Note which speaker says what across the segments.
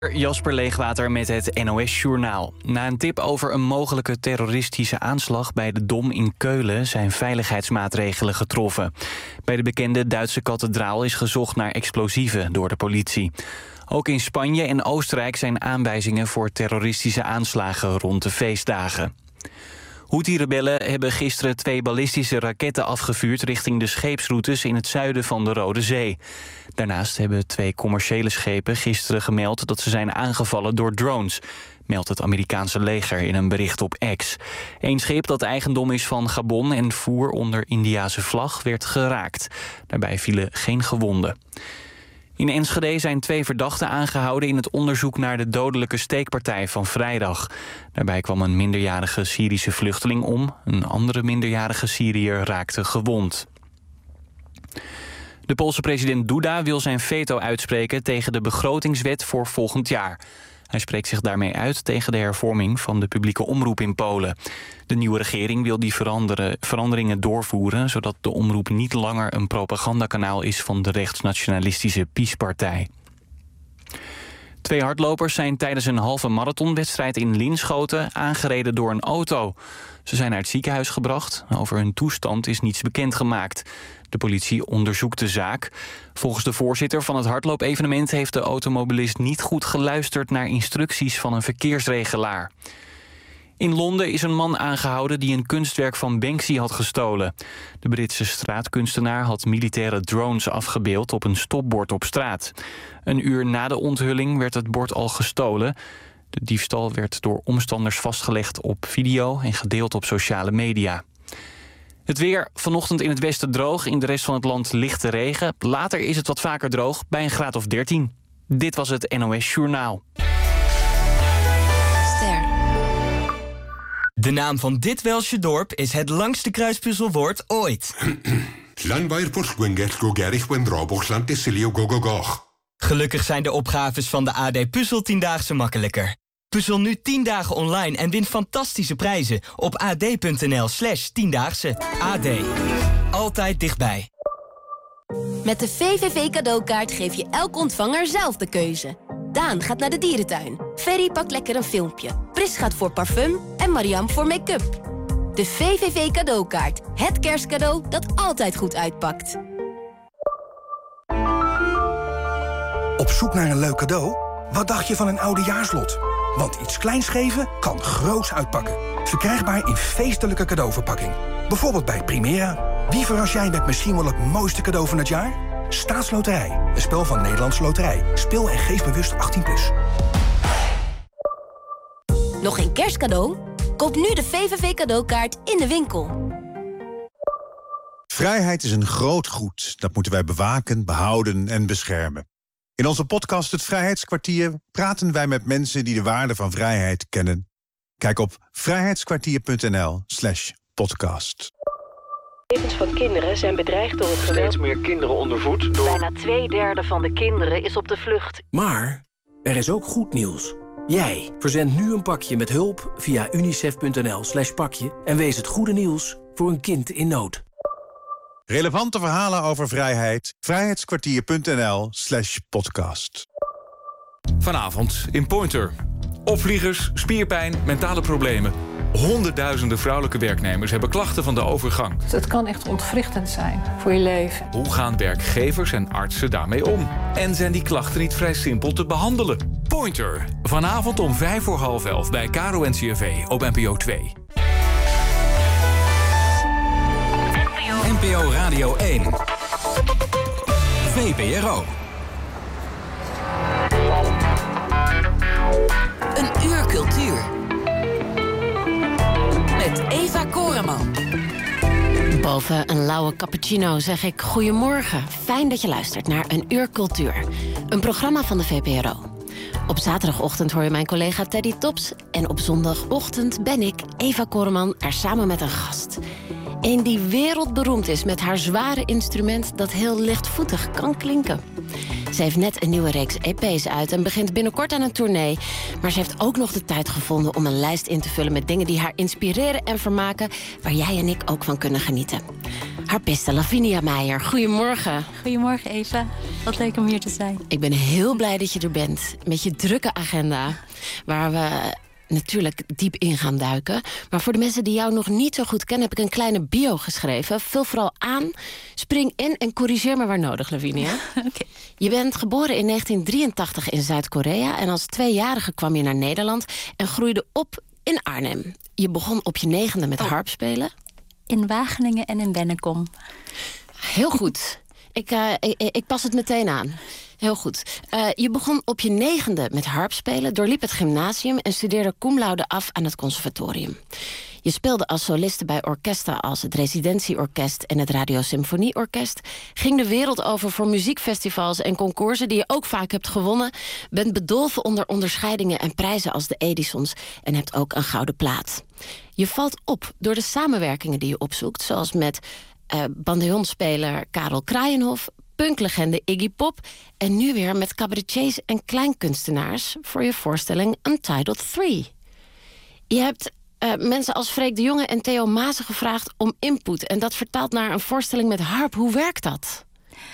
Speaker 1: Jasper Leegwater met het NOS-journaal. Na een tip over een mogelijke terroristische aanslag bij de Dom in Keulen zijn veiligheidsmaatregelen getroffen. Bij de bekende Duitse kathedraal is gezocht naar explosieven door de politie. Ook in Spanje en Oostenrijk zijn aanwijzingen voor terroristische aanslagen rond de feestdagen. Houthi-rebellen hebben gisteren 2 ballistische raketten afgevuurd richting de scheepsroutes in het zuiden van de Rode Zee. Daarnaast hebben 2 commerciële schepen gisteren gemeld dat ze zijn aangevallen door drones, meldt het Amerikaanse leger in een bericht op X. Eén schip dat eigendom is van Gabon en voer onder Indiase vlag werd geraakt. Daarbij vielen geen gewonden. In Enschede zijn 2 verdachten aangehouden in het onderzoek naar de dodelijke steekpartij van vrijdag. Daarbij kwam een minderjarige Syrische vluchteling om. Een andere minderjarige Syriër raakte gewond. De Poolse president Duda wil zijn veto uitspreken tegen de begrotingswet voor volgend jaar. Hij spreekt zich daarmee uit tegen de hervorming van de publieke omroep in Polen. De nieuwe regering wil die veranderingen doorvoeren, zodat de omroep niet langer een propagandakanaal is van de rechtsnationalistische PiS-partij. 2 hardlopers zijn tijdens een halve marathonwedstrijd in Linschoten aangereden door een auto. Ze zijn naar het ziekenhuis gebracht. Over hun toestand is niets bekendgemaakt. De politie onderzoekt de zaak. Volgens de voorzitter van het hardloopevenement heeft de automobilist niet goed geluisterd naar instructies van een verkeersregelaar. In Londen is een man aangehouden die een kunstwerk van Banksy had gestolen. De Britse straatkunstenaar had militaire drones afgebeeld op een stopbord op straat. Een uur na de onthulling werd het bord al gestolen. De diefstal werd door omstanders vastgelegd op video en gedeeld op sociale media. Het weer, vanochtend in het westen droog, in de rest van het land lichte regen. Later is het wat vaker droog, bij een graad of 13. Dit was het NOS Journaal.
Speaker 2: Ster. De naam van dit Welsche dorp is het langste kruispuzzelwoord ooit. Gelukkig zijn de opgaves van de AD Puzzel 10-daagse makkelijker. Puzzel nu 10 dagen online en win fantastische prijzen op ad.nl/10daagse. AD. Altijd dichtbij.
Speaker 3: Met de VVV cadeaukaart geef je elk ontvanger zelf de keuze. Daan gaat naar de dierentuin. Ferry pakt lekker een filmpje. Pris gaat voor parfum en Mariam voor make-up. De VVV cadeaukaart. Het kerstcadeau dat altijd goed uitpakt.
Speaker 4: Op zoek naar een leuk cadeau? Wat dacht je van een oudejaarslot? Want iets kleins geven kan groots uitpakken. Verkrijgbaar in feestelijke cadeauverpakking. Bijvoorbeeld bij Primera. Wie verras jij met misschien wel het mooiste cadeau van het jaar? Staatsloterij. Een spel van Nederlandse Loterij. Speel en geef bewust 18+.
Speaker 3: Nog geen kerstcadeau? Koop nu de VVV cadeaukaart in de winkel.
Speaker 5: Vrijheid is een groot goed. Dat moeten wij bewaken, behouden en beschermen. In onze podcast Het Vrijheidskwartier praten wij met mensen die de waarde van vrijheid kennen. Kijk op vrijheidskwartier.nl/podcast.
Speaker 6: Levens van kinderen zijn bedreigd door het geweld.
Speaker 7: Steeds meer kinderen ondervoed door...
Speaker 6: Bijna 2/3 van de kinderen is op de vlucht.
Speaker 8: Maar er is ook goed nieuws. Jij verzendt nu een pakje met hulp via unicef.nl/pakje... en wees het goede nieuws voor een kind in nood.
Speaker 5: Relevante verhalen over vrijheid. Vrijheidskwartier.nl/podcast.
Speaker 9: Vanavond in Pointer. Opvliegers, spierpijn, mentale problemen. Honderdduizenden vrouwelijke werknemers hebben klachten van de overgang.
Speaker 10: Het kan echt ontwrichtend zijn voor je leven.
Speaker 9: Hoe gaan werkgevers en artsen daarmee om? En zijn die klachten niet vrij simpel te behandelen? Pointer. Vanavond om 11:05 bij KRO-NCRV op NPO 2.
Speaker 2: NPO Radio 1. VPRO.
Speaker 11: Een uur cultuur. Met Eva Koreman.
Speaker 12: Boven een lauwe cappuccino zeg ik goedemorgen. Fijn dat je luistert naar Een Uur Cultuur. Een programma van de VPRO. Op zaterdagochtend hoor je mijn collega Teddy Tops. En op zondagochtend ben ik, Eva Koreman, er samen met een gast. Een die wereldberoemd is met haar zware instrument dat heel lichtvoetig kan klinken. Ze heeft net een nieuwe reeks EP's uit en begint binnenkort aan een tournee. Maar ze heeft ook nog de tijd gevonden om een lijst in te vullen met dingen die haar inspireren en vermaken, waar jij en ik ook van kunnen genieten. Harpiste Lavinia Meijer, goedemorgen.
Speaker 13: Goedemorgen Eva, wat leuk om hier te zijn.
Speaker 12: Ik ben heel blij dat je er bent, met je drukke agenda, waar we natuurlijk diep in gaan duiken. Maar voor de mensen die jou nog niet zo goed kennen, heb ik een kleine bio geschreven. Vul vooral aan, spring in en corrigeer me waar nodig, Lavinia.
Speaker 13: Okay.
Speaker 12: Je bent geboren in 1983 in Zuid-Korea en als 2-jarige kwam je naar Nederland en groeide op in Arnhem. Je begon op je 9e met harpspelen.
Speaker 13: In Wageningen en in Bennekom.
Speaker 12: Heel goed. Ik pas het meteen aan. Heel goed. Je begon op je 9e met harpspelen, doorliep het gymnasium en studeerde cum laude af aan het conservatorium. Je speelde als soliste bij orkesten als het Residentieorkest en het Radio Symfonieorkest, ging de wereld over voor muziekfestivals en concoursen die je ook vaak hebt gewonnen, bent bedolven onder onderscheidingen en prijzen als de Edisons en hebt ook een gouden plaat. Je valt op door de samenwerkingen die je opzoekt, zoals met bandeonspeler Karel Kraaienhof, punklegende Iggy Pop en nu weer met cabaretiers en kleinkunstenaars voor je voorstelling Untitled 3. Je hebt mensen als Freek de Jonge en Theo Maassen gevraagd om input en dat vertaalt naar een voorstelling met harp. Hoe werkt dat?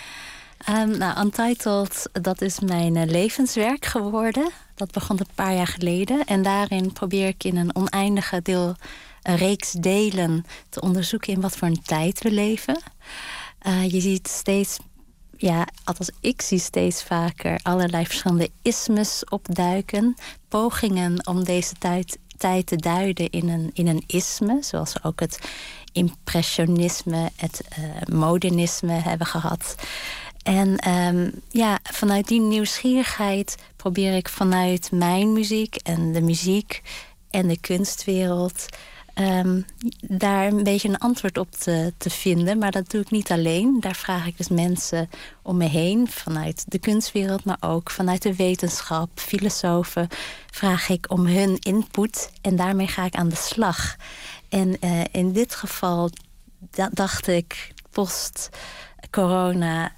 Speaker 13: Untitled, dat is mijn levenswerk geworden. Dat begon een paar jaar geleden. En daarin probeer ik in een oneindige reeks delen te onderzoeken in wat voor een tijd we leven. Je ziet steeds, althans ik zie steeds vaker allerlei verschillende ismes opduiken. Pogingen om deze tijd te duiden in een isme, zoals ook het impressionisme, het modernisme hebben gehad. En vanuit die nieuwsgierigheid probeer ik vanuit mijn muziek en de muziek en de kunstwereld daar een beetje een antwoord op te vinden. Maar dat doe ik niet alleen. Daar vraag ik dus mensen om me heen, vanuit de kunstwereld, maar ook vanuit de wetenschap, filosofen, vraag ik om hun input en daarmee ga ik aan de slag. En in dit geval dacht ik, post-corona,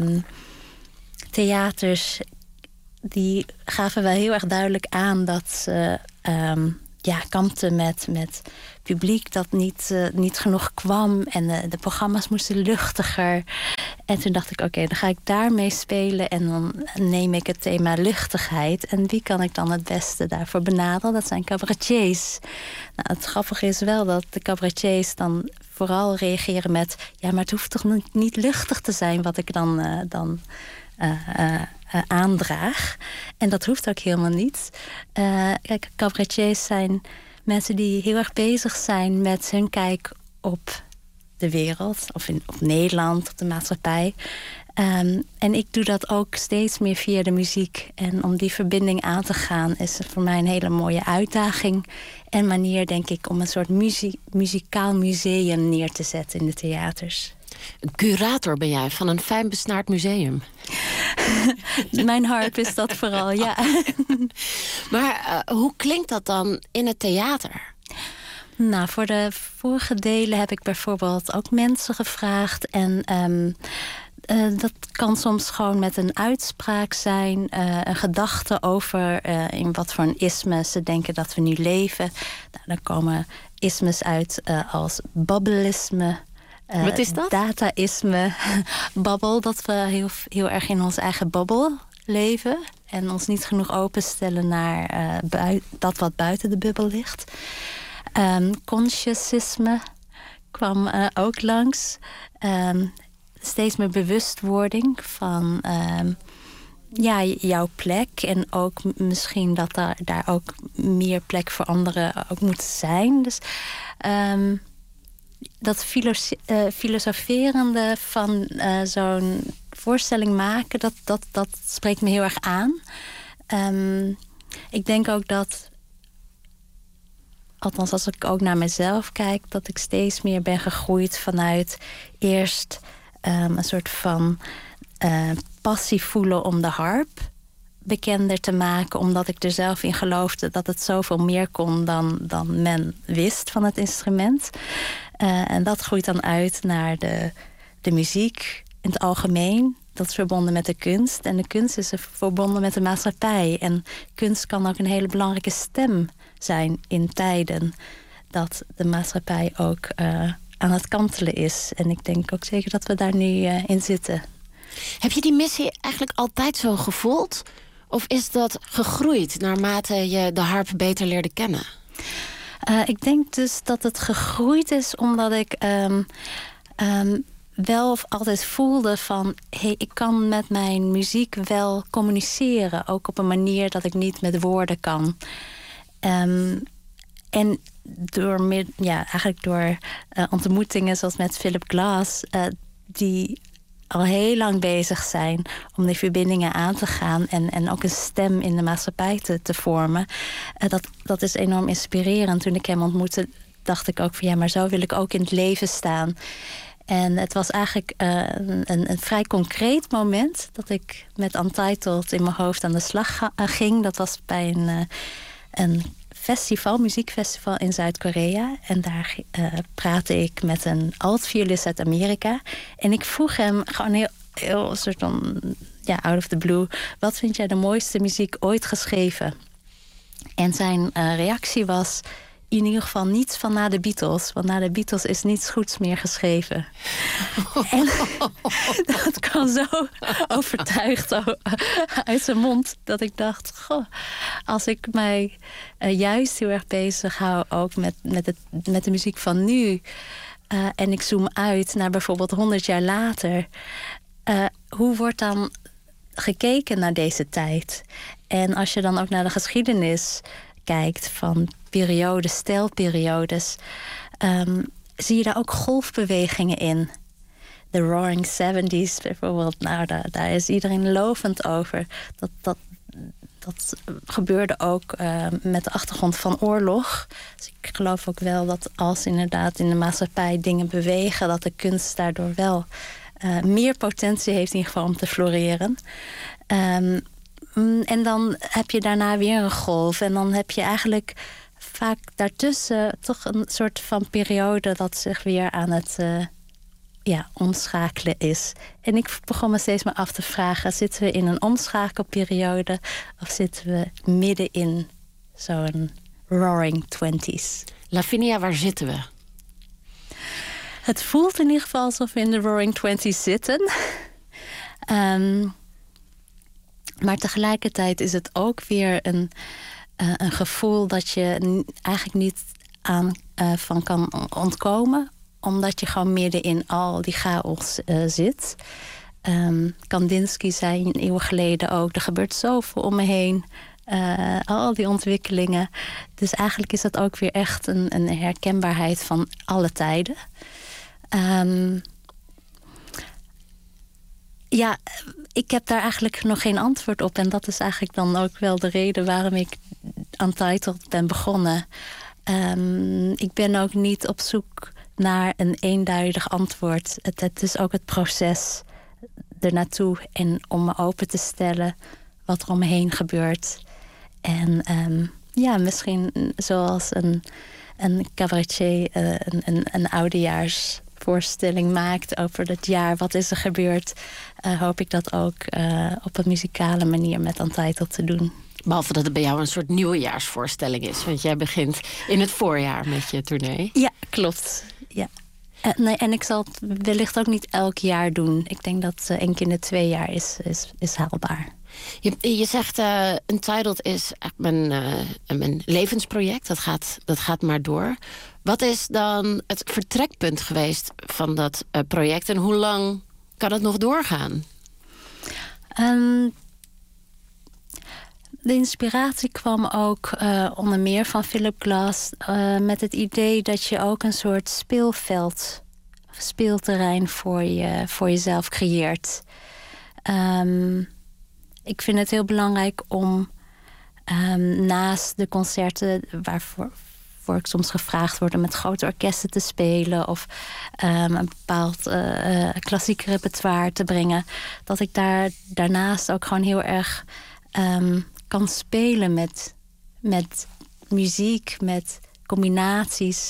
Speaker 13: theaters die gaven wel heel erg duidelijk aan dat ze kampten met publiek dat niet genoeg kwam. En de programma's moesten luchtiger. En toen dacht ik, oké, dan ga ik daarmee spelen. En dan neem ik het thema luchtigheid. En wie kan ik dan het beste daarvoor benaderen? Dat zijn cabaretiers. Nou, het grappige is wel dat de cabaretiers dan vooral reageren met, maar het hoeft toch niet luchtig te zijn wat ik dan aandraag. En dat hoeft ook helemaal niet. Kijk, cabaretiers zijn mensen die heel erg bezig zijn met hun kijk op de wereld, of op Nederland, op de maatschappij. En ik doe dat ook steeds meer via de muziek. En om die verbinding aan te gaan is voor mij een hele mooie uitdaging. En manier, denk ik, om een soort muzikaal museum neer te zetten in de theaters.
Speaker 12: Curator ben jij van een fijn besnaard museum.
Speaker 13: Mijn harp is dat vooral, ja.
Speaker 12: Maar hoe klinkt dat dan in het theater?
Speaker 13: Nou, voor de vorige delen heb ik bijvoorbeeld ook mensen gevraagd. En dat kan soms gewoon met een uitspraak zijn. Een gedachte over in wat voor een isme ze denken dat we nu leven. Nou, dan komen ismes uit als babbelisme.
Speaker 12: Wat is dat?
Speaker 13: Dataïsme, babbel, dat we heel erg in onze eigen bubbel leven. En ons niet genoeg openstellen naar dat wat buiten de bubbel ligt. Consciousisme kwam ook langs. Steeds meer bewustwording van jouw plek. En ook misschien dat daar ook meer plek voor anderen ook moet zijn. Dus dat filosoferende van zo'n voorstelling maken, dat spreekt me heel erg aan. Ik denk ook dat, althans als ik ook naar mezelf kijk, dat ik steeds meer ben gegroeid vanuit eerst een soort van passie voelen om de harp bekender te maken, omdat ik er zelf in geloofde dat het zoveel meer kon dan men wist van het instrument. En dat groeit dan uit naar de muziek in het algemeen. Dat is verbonden met de kunst. En de kunst is verbonden met de maatschappij. En kunst kan ook een hele belangrijke stem zijn in tijden dat de maatschappij ook aan het kantelen is. En ik denk ook zeker dat we daar nu in zitten.
Speaker 12: Heb je die missie eigenlijk altijd zo gevoeld? Of is dat gegroeid naarmate je de harp beter leerde kennen?
Speaker 13: Ik denk dus dat het gegroeid is omdat ik wel altijd voelde van... hey, ik kan met mijn muziek wel communiceren. Ook op een manier dat ik niet met woorden kan. En door ontmoetingen zoals met Philip Glass... die al heel lang bezig zijn om die verbindingen aan te gaan... en ook een stem in de maatschappij te vormen. Dat is enorm inspirerend. Toen ik hem ontmoette, dacht ik ook van... ja, maar zo wil ik ook in het leven staan. En het was eigenlijk een vrij concreet moment... dat ik met Untitled in mijn hoofd aan de slag ging. Dat was bij een muziekfestival in Zuid-Korea. En daar praatte ik met een altviolist uit Amerika. En ik vroeg hem gewoon heel soort van, out of the blue... wat vind jij de mooiste muziek ooit geschreven? En zijn reactie was... in ieder geval niets van na de Beatles. Want na de Beatles is niets goeds meer geschreven. En dat kwam zo overtuigd uit zijn mond... dat ik dacht, goh, als ik mij juist heel erg bezig hou... ook met de muziek van nu... en ik zoom uit naar bijvoorbeeld 100 jaar later... hoe wordt dan gekeken naar deze tijd? En als je dan ook naar de geschiedenis... kijkt van periodes, stijlperiodes... zie je daar ook golfbewegingen in. De Roaring 70s bijvoorbeeld, nou, daar is iedereen lovend over. Dat gebeurde ook met de achtergrond van oorlog. Dus ik geloof ook wel dat als inderdaad in de maatschappij dingen bewegen... dat de kunst daardoor wel meer potentie heeft in ieder geval om te floreren... En dan heb je daarna weer een golf. En dan heb je eigenlijk vaak daartussen toch een soort van periode... dat zich weer aan het omschakelen is. En ik begon me steeds maar af te vragen... zitten we in een omschakelperiode... of zitten we midden in zo'n roaring 20s?
Speaker 12: Lavinia, waar zitten we?
Speaker 13: Het voelt in ieder geval alsof we in de roaring 20s zitten... Maar tegelijkertijd is het ook weer een gevoel... dat je eigenlijk niet van kan ontkomen... omdat je gewoon midden in al die chaos zit. Kandinsky zei een eeuw geleden ook... er gebeurt zoveel om me heen, al die ontwikkelingen. Dus eigenlijk is dat ook weer echt een herkenbaarheid van alle tijden... Ja, ik heb daar eigenlijk nog geen antwoord op. En dat is eigenlijk dan ook wel de reden waarom ik Untitled ben begonnen. Ik ben ook niet op zoek naar een eenduidig antwoord. Het is ook het proces ernaartoe en om me open te stellen wat er om me heen gebeurt. En misschien zoals een cabaretier een oudejaarsvoorstelling maakt over het jaar, wat is er gebeurd, hoop ik dat ook op een muzikale manier met Untitled te doen.
Speaker 12: Behalve dat het bij jou een soort nieuwjaarsvoorstelling is, want jij begint in het voorjaar met je tournee.
Speaker 13: Ja, klopt. Ja. En ik zal het wellicht ook niet elk jaar doen. Ik denk dat 1 keer in de 2 jaar is haalbaar.
Speaker 12: Je zegt, Untitled is mijn levensproject. Dat gaat maar door. Wat is dan het vertrekpunt geweest van dat project? En hoe lang kan het nog doorgaan?
Speaker 13: De inspiratie kwam ook onder meer van Philip Glass... met het idee dat je ook een soort speelveld, speelterrein voor jezelf creëert. Ik vind het heel belangrijk om naast de concerten waarvoor ik soms gevraagd word om met grote orkesten te spelen of een bepaald klassiek repertoire te brengen, dat ik daarnaast ook gewoon heel erg kan spelen met muziek, met combinaties.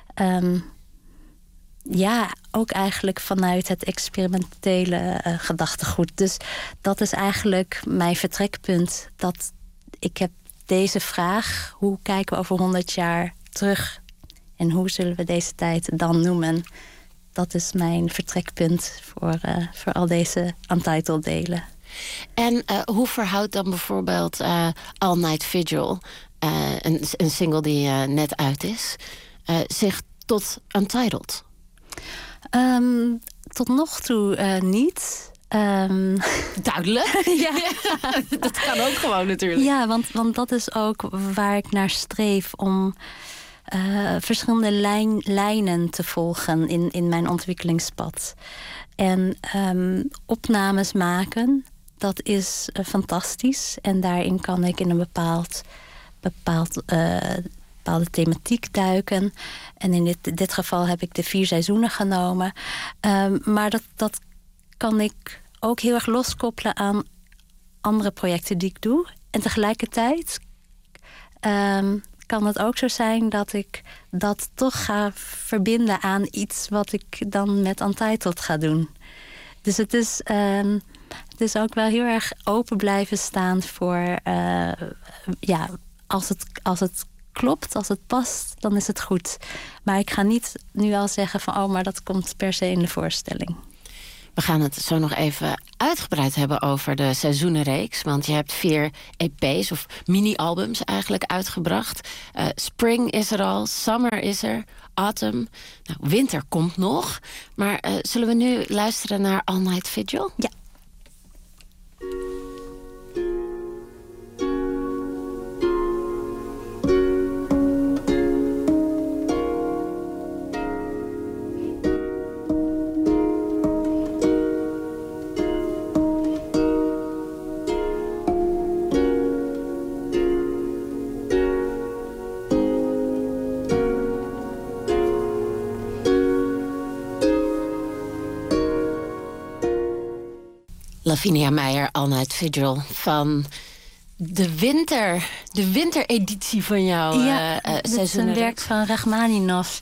Speaker 13: Ook eigenlijk vanuit het experimentele gedachtegoed. Dus dat is eigenlijk mijn vertrekpunt. Dat ik heb deze vraag, hoe kijken we over 100 jaar terug? En hoe zullen we deze tijd dan noemen? Dat is mijn vertrekpunt voor al deze Untitled delen.
Speaker 12: En hoe verhoudt dan bijvoorbeeld All Night Vigil, een single die net uit is, zich tot Untitled?
Speaker 13: Tot nog toe niet.
Speaker 12: Duidelijk. Ja. Dat kan ook gewoon natuurlijk.
Speaker 13: Ja, want dat is ook waar ik naar streef, om verschillende lijnen te volgen in mijn ontwikkelingspad. En opnames maken, dat is fantastisch. En daarin kan ik in een bepaalde thematiek duiken. En in dit geval heb ik de 4 seizoenen genomen. Maar dat kan ik ook heel erg loskoppelen aan andere projecten die ik doe. En tegelijkertijd kan het ook zo zijn dat ik dat toch ga verbinden aan iets wat ik dan met Untitled ga doen. Dus het is ook wel heel erg open blijven staan voor als het klopt, als het past, dan is het goed. Maar ik ga niet nu al zeggen van maar dat komt per se in de voorstelling.
Speaker 12: We gaan het zo nog even uitgebreid hebben over de seizoenenreeks. Want je hebt 4 EP's of mini-albums eigenlijk uitgebracht. Spring is er al, Summer is er, Autumn. Nou, winter komt nog. Maar zullen we nu luisteren naar All Night Vigil?
Speaker 13: Ja.
Speaker 12: Lavinia Meijer, All Night Vigil van de wintereditie van jouw
Speaker 13: seizoenenreeks. Dit is een werk van Rachmaninov.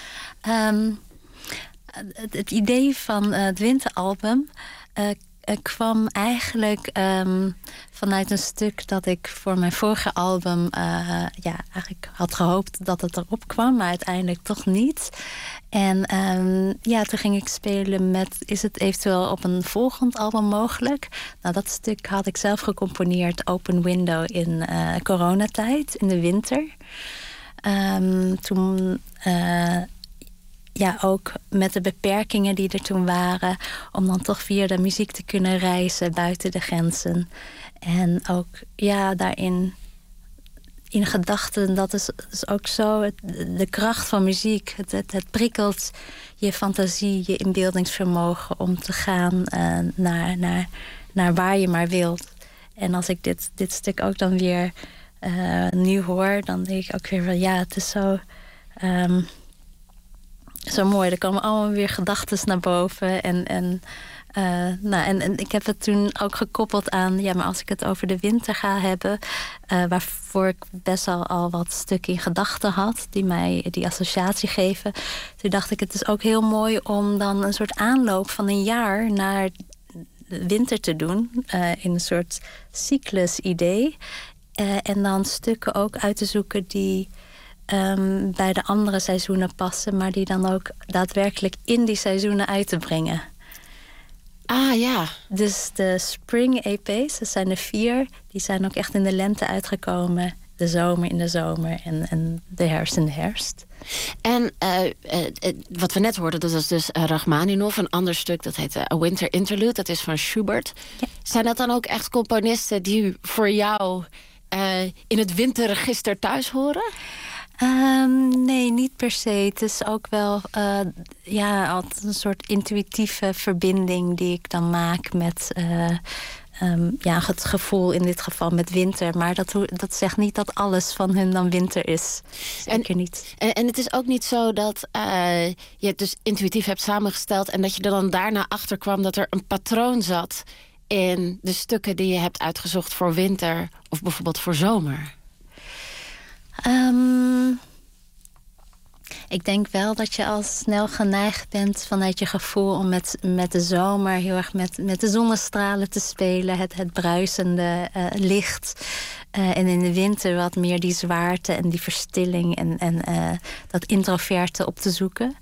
Speaker 13: Het idee van het winteralbum kwam eigenlijk vanuit een stuk dat ik voor mijn vorige album eigenlijk had gehoopt dat het erop kwam, maar uiteindelijk toch niet. En toen ging ik spelen met, is het eventueel op een volgend album mogelijk? Nou, dat stuk had ik zelf gecomponeerd, Open Window, in coronatijd, in de winter. Toen ook met de beperkingen die er toen waren, om dan toch via de muziek te kunnen reizen buiten de grenzen. En ook daarin in gedachten, dat is ook zo de kracht van muziek. Het prikkelt je fantasie, je inbeeldingsvermogen om te gaan naar waar je maar wilt. En als ik dit stuk ook dan weer nu hoor, dan denk ik ook weer van het is zo mooi. Er komen allemaal weer gedachten naar boven. En ik heb het toen ook gekoppeld aan, maar als ik het over de winter ga hebben, waarvoor ik best al wat stukken in gedachten had, die mij die associatie geven. Toen dacht ik, het is ook heel mooi om dan een soort aanloop van een jaar naar de winter te doen, in een soort cyclus-idee. En dan stukken ook uit te zoeken die bij de andere seizoenen passen, maar die dan ook daadwerkelijk in die seizoenen uit te brengen.
Speaker 12: Ah ja.
Speaker 13: Dus de Spring EP's, dat zijn er 4, die zijn ook echt in de lente uitgekomen. De zomer in de zomer en de herfst in de herfst.
Speaker 12: En wat we net hoorden, dat was dus Rachmaninov, een ander stuk, dat heet A Winter Interlude, dat is van Schubert. Ja. Zijn dat dan ook echt componisten die voor jou in het winterregister thuis horen?
Speaker 13: Nee, niet per se. Het is ook wel altijd een soort intuïtieve verbinding die ik dan maak met het gevoel in dit geval met winter. Maar dat zegt niet dat alles van hun dan winter is. Zeker niet.
Speaker 12: En het is ook niet zo dat je het dus intuïtief hebt samengesteld en dat je er dan daarna achter kwam dat er een patroon zat in de stukken die je hebt uitgezocht voor winter of bijvoorbeeld voor zomer.
Speaker 13: Ik denk wel dat je al snel geneigd bent vanuit je gevoel om met de zomer heel erg met de zonnestralen te spelen. Het bruisende licht. En in de winter wat meer die zwaarte en die verstilling en dat introverte op te zoeken.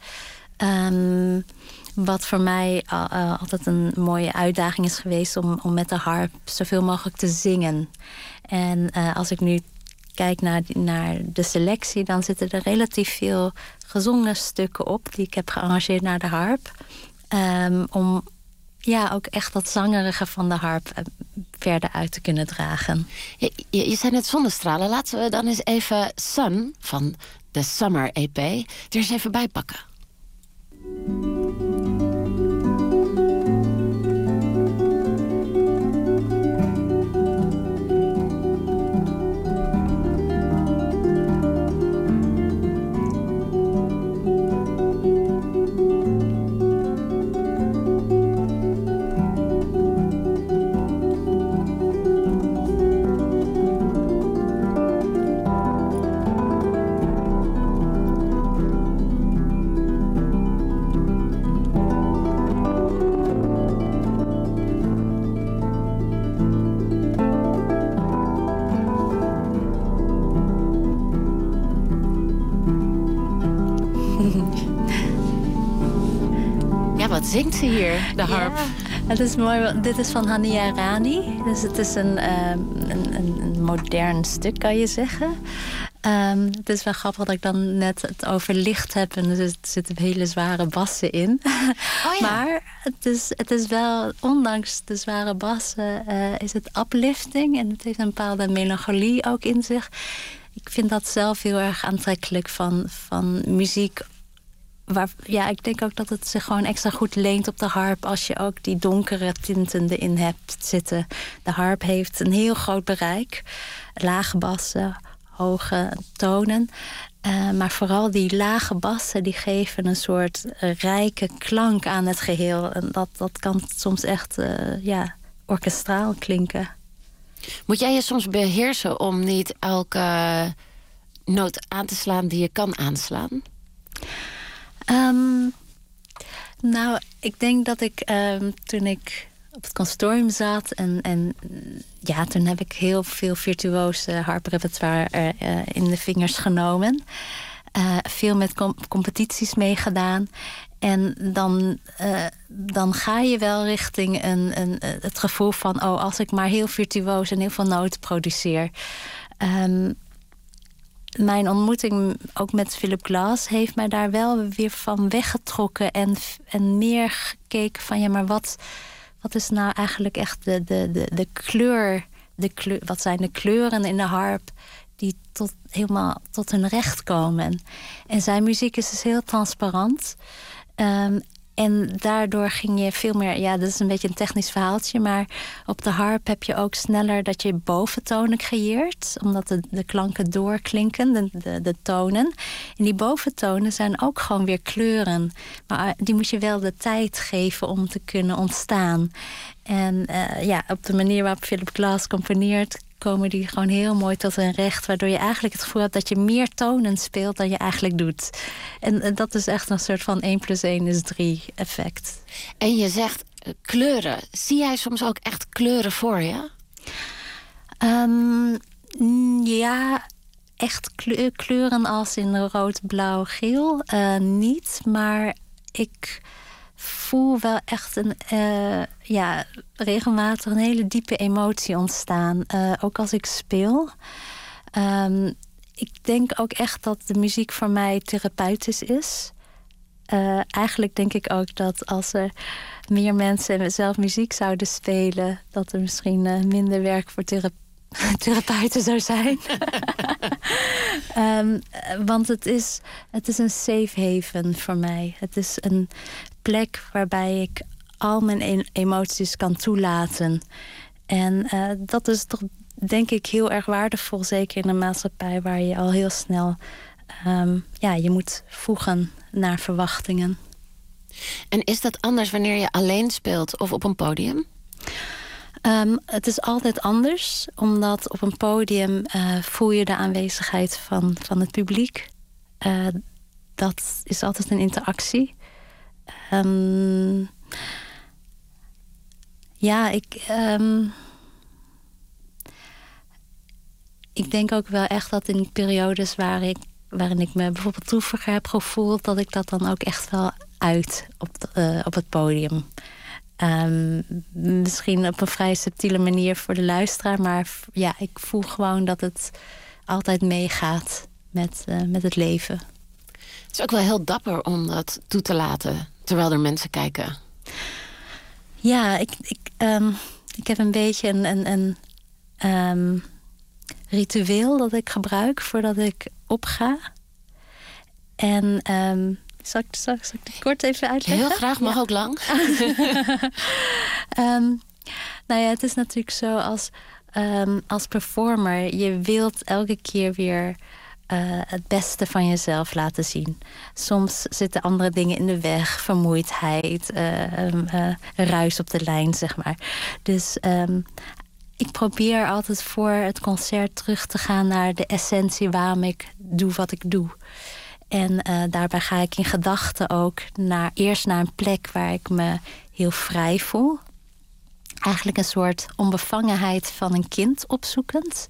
Speaker 13: Wat voor mij altijd een mooie uitdaging is geweest om met de harp zoveel mogelijk te zingen. En als ik nu kijk naar de selectie, dan zitten er relatief veel gezongen stukken op die ik heb gearrangeerd naar de harp. Om ook echt dat zangerige van de harp verder uit te kunnen dragen.
Speaker 12: Je zei net zonnestralen. Laten we dan eens even Sun van de Summer EP er eens even bij pakken. Wat zingt ze hier, de harp?
Speaker 13: Ja, het is mooi. Dit is van Hania Rani. Dus het is een modern stuk, kan je zeggen. Het is wel grappig dat ik dan net het over licht heb. En er zitten hele zware bassen in. Oh ja. Maar het is wel, ondanks de zware bassen, is het uplifting. En het heeft een bepaalde melancholie ook in zich. Ik vind dat zelf heel erg aantrekkelijk van muziek. Ik denk ook dat het zich gewoon extra goed leent op de harp als je ook die donkere tinten erin hebt zitten. De harp heeft een heel groot bereik. Lage bassen, hoge tonen. Maar vooral die lage bassen die geven een soort rijke klank aan het geheel. En dat kan soms echt orkestraal klinken.
Speaker 12: Moet jij je soms beheersen om niet elke noot aan te slaan die je kan aanslaan?
Speaker 13: Ik denk dat ik toen ik op het conservatorium zat en toen heb ik heel veel virtuose harprepertoire in de vingers genomen. Veel met competities meegedaan. En dan ga je wel richting het gevoel van, als ik maar heel virtuoos en heel veel noten produceer. Mijn ontmoeting ook met Philip Glass heeft mij daar wel weer van weggetrokken. En meer gekeken van, maar wat is nou eigenlijk echt de kleur? Wat zijn de kleuren in de harp die helemaal tot hun recht komen? En zijn muziek is dus heel transparant. En daardoor ging je veel meer... dat is een beetje een technisch verhaaltje... maar op de harp heb je ook sneller dat je boventonen creëert. Omdat de klanken doorklinken, de tonen. En die boventonen zijn ook gewoon weer kleuren. Maar die moet je wel de tijd geven om te kunnen ontstaan. En op de manier waarop Philip Glass componeert... komen die gewoon heel mooi tot hun recht. Waardoor je eigenlijk het gevoel hebt dat je meer tonen speelt dan je eigenlijk doet. En dat is echt een soort van 1 + 1 is 3 effect.
Speaker 12: En je zegt kleuren. Zie jij soms ook echt kleuren voor je? Echt kleuren als in rood, blauw, geel. Niet, maar ik voel wel echt regelmatig een hele diepe emotie ontstaan. Ook als ik speel. Ik denk ook echt dat de muziek voor mij therapeutisch is. Eigenlijk denk ik ook dat als er meer mensen zelf muziek zouden spelen... dat er misschien minder werk voor therapeuten zou zijn. Want het is een safe haven voor mij. Het is een plek waarbij ik al mijn emoties kan toelaten. En dat is toch, denk ik, heel erg waardevol. Zeker in een maatschappij waar je al heel snel... je moet voegen naar verwachtingen. En is dat anders wanneer je alleen speelt of op een podium?
Speaker 13: Het is altijd anders. Omdat op een podium voel je de aanwezigheid van het publiek. Dat is altijd een interactie. ik denk ook wel echt dat in periodes waarin ik me bijvoorbeeld droeviger heb gevoeld, dat ik dat dan ook echt wel uit op het podium. Misschien op een vrij subtiele manier voor de luisteraar, maar ja, ik voel gewoon dat het altijd meegaat met het leven.
Speaker 12: Het is ook wel heel dapper om dat toe te laten, terwijl er mensen kijken.
Speaker 13: Ja, ik heb een beetje een ritueel dat ik gebruik voordat ik opga. En zal ik het kort even uitleggen?
Speaker 12: Heel graag, mag ook lang.
Speaker 13: Nou ja, het is natuurlijk zo als performer, je wilt elke keer weer het beste van jezelf laten zien. Soms zitten andere dingen in de weg, vermoeidheid, ruis op de lijn, zeg maar. Dus ik probeer altijd voor het concert terug te gaan naar de essentie waarom ik doe wat ik doe. En daarbij ga ik in gedachten ook eerst naar een plek waar ik me heel vrij voel. Eigenlijk een soort onbevangenheid van een kind opzoekend.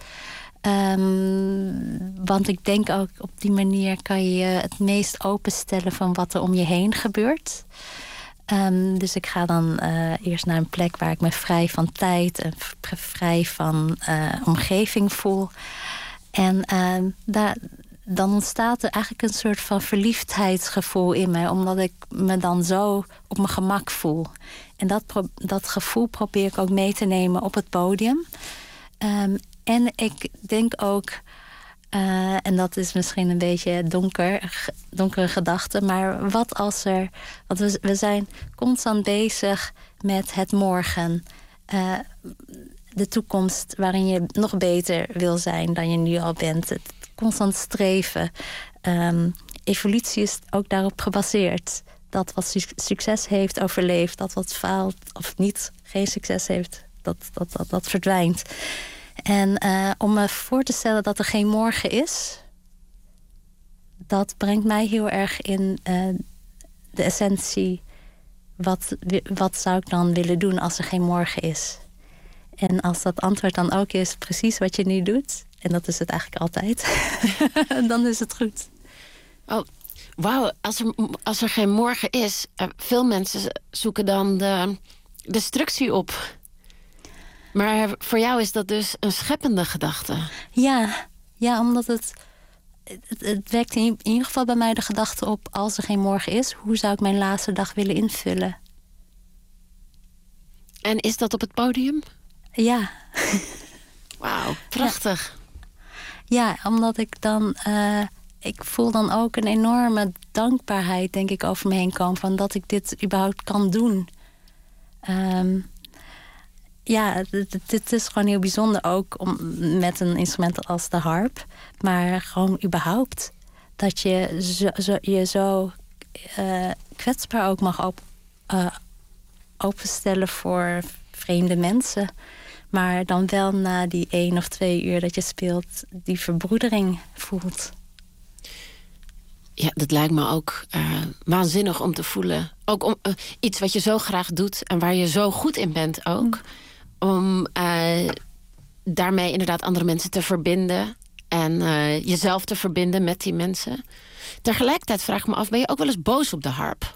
Speaker 13: Want ik denk ook op die manier kan je het meest openstellen van wat er om je heen gebeurt. Dus ik ga dan eerst naar een plek waar ik me vrij van tijd en vrij van omgeving voel. En dan ontstaat er eigenlijk een soort van verliefdheidsgevoel in mij, omdat ik me dan zo op mijn gemak voel. En dat gevoel probeer ik ook mee te nemen op het podium. En ik denk ook, en dat is misschien een beetje donkere gedachte, maar wat als er... Want we zijn constant bezig met het morgen. De toekomst waarin je nog beter wil zijn dan je nu al bent. Het constant streven. Evolutie is ook daarop gebaseerd. Dat wat succes heeft, overleeft. Dat wat faalt of niet, geen succes heeft, dat verdwijnt. En om me voor te stellen dat er geen morgen is, dat brengt mij heel erg in de essentie. Wat zou ik dan willen doen als er geen morgen is? En als dat antwoord dan ook is precies wat je nu doet, en dat is het eigenlijk altijd, dan is het goed.
Speaker 12: Oh, wauw. Als er geen morgen is, veel mensen zoeken dan de destructie op. Maar voor jou is dat dus een scheppende gedachte. Ja, omdat het wekt in ieder geval bij mij de gedachte op, als er geen morgen is, hoe zou ik mijn laatste dag willen invullen? En is dat op het podium?
Speaker 13: Ja.
Speaker 12: Wauw, prachtig.
Speaker 13: Ja, omdat ik dan... ik voel dan ook een enorme dankbaarheid, denk ik, over me heen komen, van dat ik dit überhaupt kan doen. Ja, dit is gewoon heel bijzonder ook met een instrument als de harp. Maar gewoon überhaupt. Dat je zo kwetsbaar ook mag openstellen voor vreemde mensen. Maar dan wel na die 1 of 2 uur dat je speelt, die verbroedering voelt.
Speaker 12: Ja, dat lijkt me ook waanzinnig om te voelen. Ook om iets wat je zo graag doet en waar je zo goed in bent ook. Om daarmee inderdaad andere mensen te verbinden. En jezelf te verbinden met die mensen. Tegelijkertijd vraag ik me af, ben je ook wel eens boos op de harp?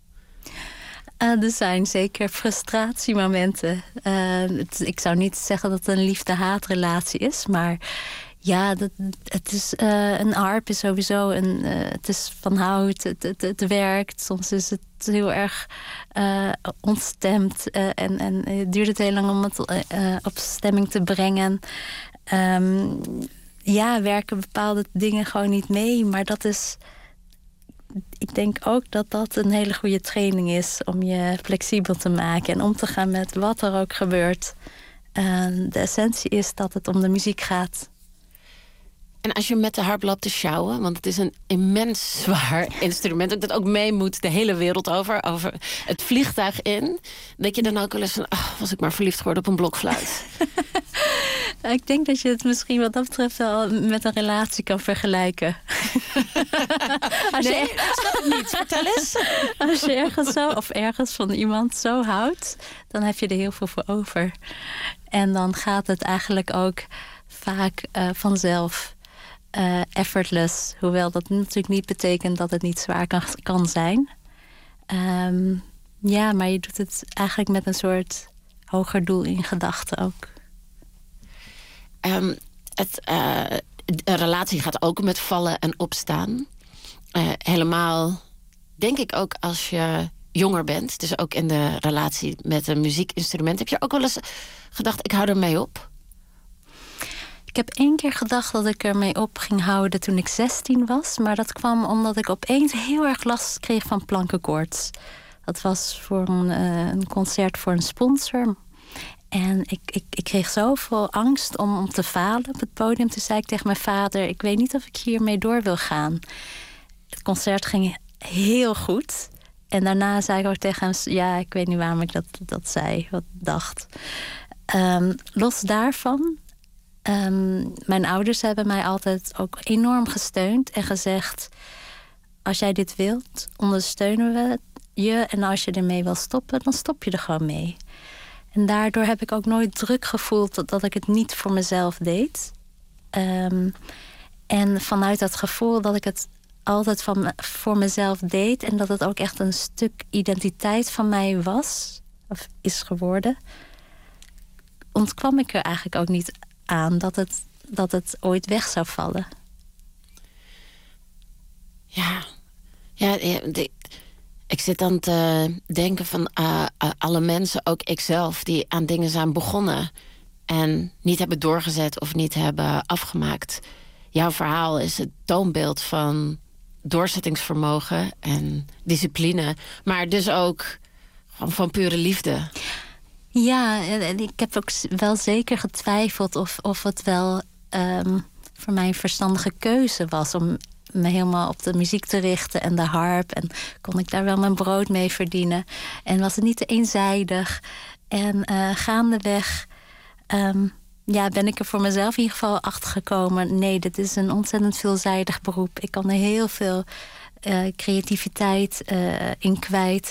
Speaker 13: Er zijn zeker frustratiemomenten. Ik zou niet zeggen dat het een liefde-haatrelatie is, maar ja, het is, een harp is sowieso het is van hout, het werkt. Soms is het heel erg ontstemd en duurt het heel lang om het op stemming te brengen. Ja, werken bepaalde dingen gewoon niet mee, maar dat is... Ik denk ook dat dat een hele goede training is om je flexibel te maken en om te gaan met wat er ook gebeurt. De essentie is dat het om de muziek gaat.
Speaker 12: En als je met de harp loopt te sjouwen, want het is een immens zwaar instrument, dat ook mee moet de hele wereld over het vliegtuig in, denk je dan ook wel eens van, was ik maar verliefd geworden op een blokfluit?
Speaker 13: Ik denk dat je het misschien wat dat betreft wel met een relatie kan vergelijken.
Speaker 12: Dat snap ik niet. Vertel eens.
Speaker 13: Als je ergens van iemand zo houdt, dan heb je er heel veel voor over. En dan gaat het eigenlijk ook vaak vanzelf effortless. Hoewel dat natuurlijk niet betekent dat het niet zwaar kan zijn. Ja, maar je doet het eigenlijk met een soort hoger doel in gedachten ook.
Speaker 12: Een relatie gaat ook met vallen en opstaan. Helemaal, denk ik ook als je jonger bent. Dus ook in de relatie met een muziekinstrument. Heb je ook wel eens gedacht, ik hou ermee op?
Speaker 13: Ik heb 1 keer gedacht dat ik ermee op ging houden toen ik 16 was. Maar dat kwam omdat ik opeens heel erg last kreeg van plankenkoorts. Dat was voor een concert voor een sponsor. En ik kreeg zoveel angst om te falen op het podium. Toen zei ik tegen mijn vader, ik weet niet of ik hiermee door wil gaan. Het concert ging heel goed. En daarna zei ik ook tegen hem, ja, ik weet niet waarom ik dat zei, wat dacht. Los daarvan, mijn ouders hebben mij altijd ook enorm gesteund en gezegd, als jij dit wilt, ondersteunen we je. En als je ermee wil stoppen, dan stop je er gewoon mee. En daardoor heb ik ook nooit druk gevoeld dat ik het niet voor mezelf deed. En vanuit dat gevoel dat ik het altijd voor mezelf deed en dat het ook echt een stuk identiteit van mij was, of is geworden, ontkwam ik er eigenlijk ook niet aan dat het ooit weg zou vallen.
Speaker 12: Ja, ik zit dan te denken van alle mensen, ook ikzelf, die aan dingen zijn begonnen en niet hebben doorgezet of niet hebben afgemaakt. Jouw verhaal is het toonbeeld van doorzettingsvermogen en discipline, maar dus ook van pure liefde. Ja, ik heb ook wel zeker getwijfeld of het wel voor mij een verstandige keuze was om me helemaal op de muziek te richten en de harp. En kon ik daar wel mijn brood mee verdienen. En was het niet te eenzijdig. En gaandeweg ben ik er voor mezelf in ieder geval achter gekomen. Nee, dit is een ontzettend veelzijdig beroep. Ik kan er heel veel creativiteit in kwijt.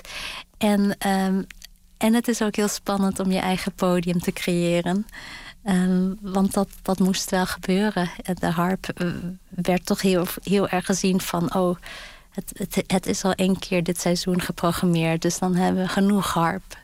Speaker 12: En het is ook heel spannend om je eigen podium te creëren. Want dat moest wel gebeuren. De harp werd toch heel erg gezien van, het is al 1 keer dit seizoen geprogrammeerd, dus dan hebben we genoeg harp.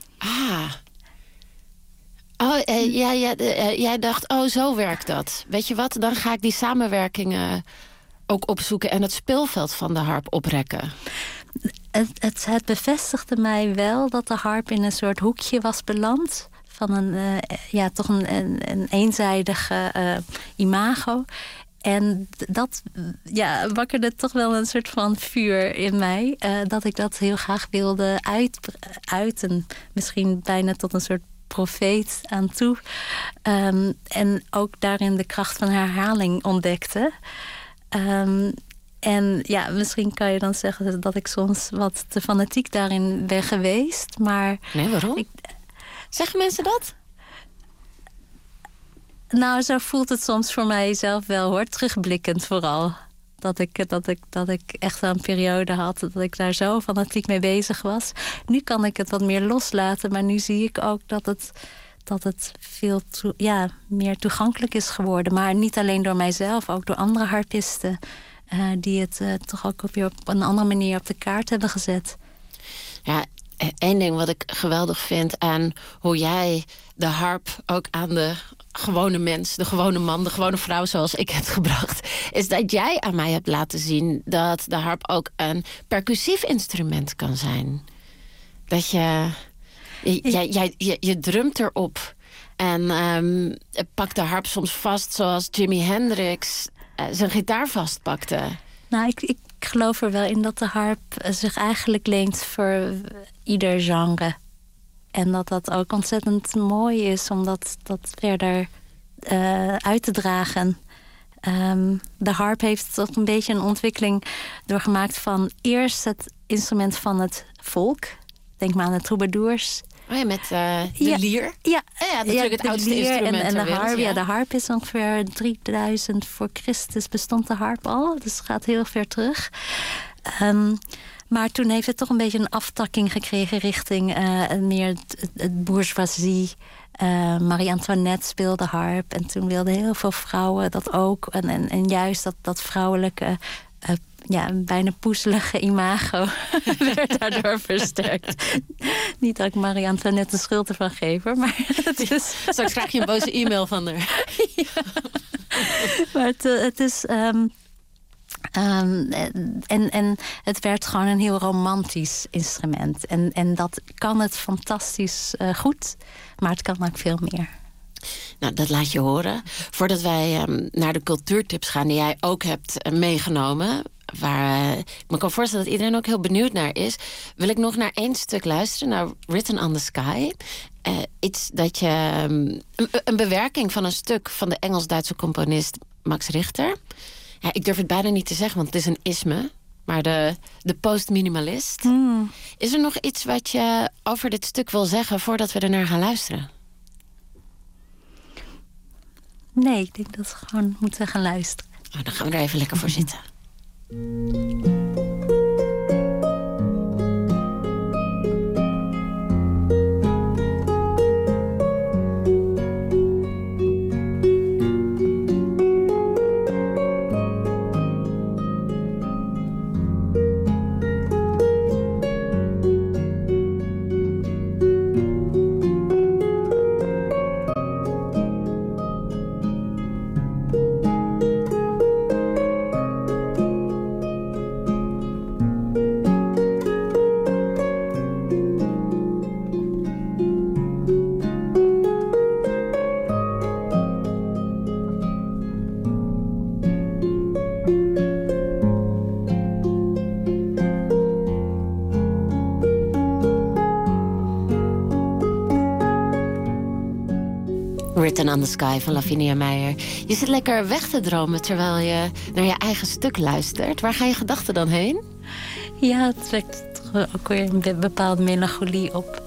Speaker 12: Jij dacht, zo werkt dat. Weet je wat, dan ga ik die samenwerkingen ook opzoeken en het speelveld van de harp oprekken. Het bevestigde mij wel dat de harp in een soort hoekje was beland van een eenzijdige imago. En dat wakkerde toch wel een soort van vuur in mij. Dat ik dat heel graag wilde uiten. Misschien bijna tot een soort profeet aan toe. En ook daarin de kracht van herhaling ontdekte. En ja, misschien kan je dan zeggen dat ik soms wat te fanatiek daarin ben geweest. Maar nee, waarom? Zeggen mensen dat? Nou, zo voelt het soms voor mijzelf wel, hoor. Terugblikkend vooral. Dat ik echt wel een periode had dat ik daar zo fanatiek mee bezig was. Nu kan ik het wat meer loslaten, maar nu zie ik ook dat het veel meer toegankelijk is geworden. Maar niet alleen door mijzelf, ook door andere harpisten. Die het toch ook weer op een andere manier op de kaart hebben gezet. Ja, 1 ding wat ik geweldig vind aan hoe jij de harp ook aan de gewone mens, de gewone man, de gewone vrouw zoals ik heb gebracht, is dat jij aan mij hebt laten zien dat de harp ook een percussief instrument kan zijn. Dat je drumt erop en pakt de harp soms vast zoals Jimi Hendrix zijn gitaar vastpakte. Nou, ik geloof er wel in dat de harp zich eigenlijk leent voor ieder genre. En dat ook ontzettend mooi is om dat verder uit te dragen. De harp heeft toch een beetje een ontwikkeling doorgemaakt van eerst het instrument van het volk. Denk maar aan de troubadours. Oh ja, met de lier? Ja, natuurlijk het oudste instrument. En de harp, de harp is ongeveer 3000 voor Christus bestond de harp al. Dus het gaat heel ver terug. Maar toen heeft het toch een beetje een aftakking gekregen richting meer het bourgeoisie.
Speaker 13: Marie-Antoinette speelde harp. En toen wilden heel veel vrouwen dat ook. En juist dat vrouwelijke... bijna poezelige imago werd daardoor versterkt. Niet dat ik Marie-Antoinette de schuld ervan geef, maar het is...
Speaker 12: Straks krijg je een boze e-mail van haar.
Speaker 13: Ja. Maar het is... En het werd gewoon een heel romantisch instrument. En dat kan het fantastisch goed, maar het kan ook veel meer.
Speaker 12: Nou, dat laat je horen. Voordat wij naar de cultuurtips gaan die jij ook hebt meegenomen... waar ik me kan voorstellen dat iedereen ook heel benieuwd naar is... wil ik nog naar 1 stuk luisteren, naar Written on the Sky. Iets dat je... een bewerking van een stuk van de Engels-Duitse componist Max Richter. Ja, ik durf het bijna niet te zeggen, want het is een isme. Maar de post-minimalist. Is er nog iets wat je over dit stuk wil zeggen voordat we ernaar gaan luisteren?
Speaker 13: Nee, ik denk dat we gewoon moeten gaan luisteren.
Speaker 12: Oh, dan gaan we er even lekker voor zitten. Written on the Sky van Lavinia Meijer. Je zit lekker weg te dromen terwijl je naar je eigen stuk luistert. Waar gaan je gedachten dan heen?
Speaker 13: Ja, het wekt ook weer een bepaalde melancholie op.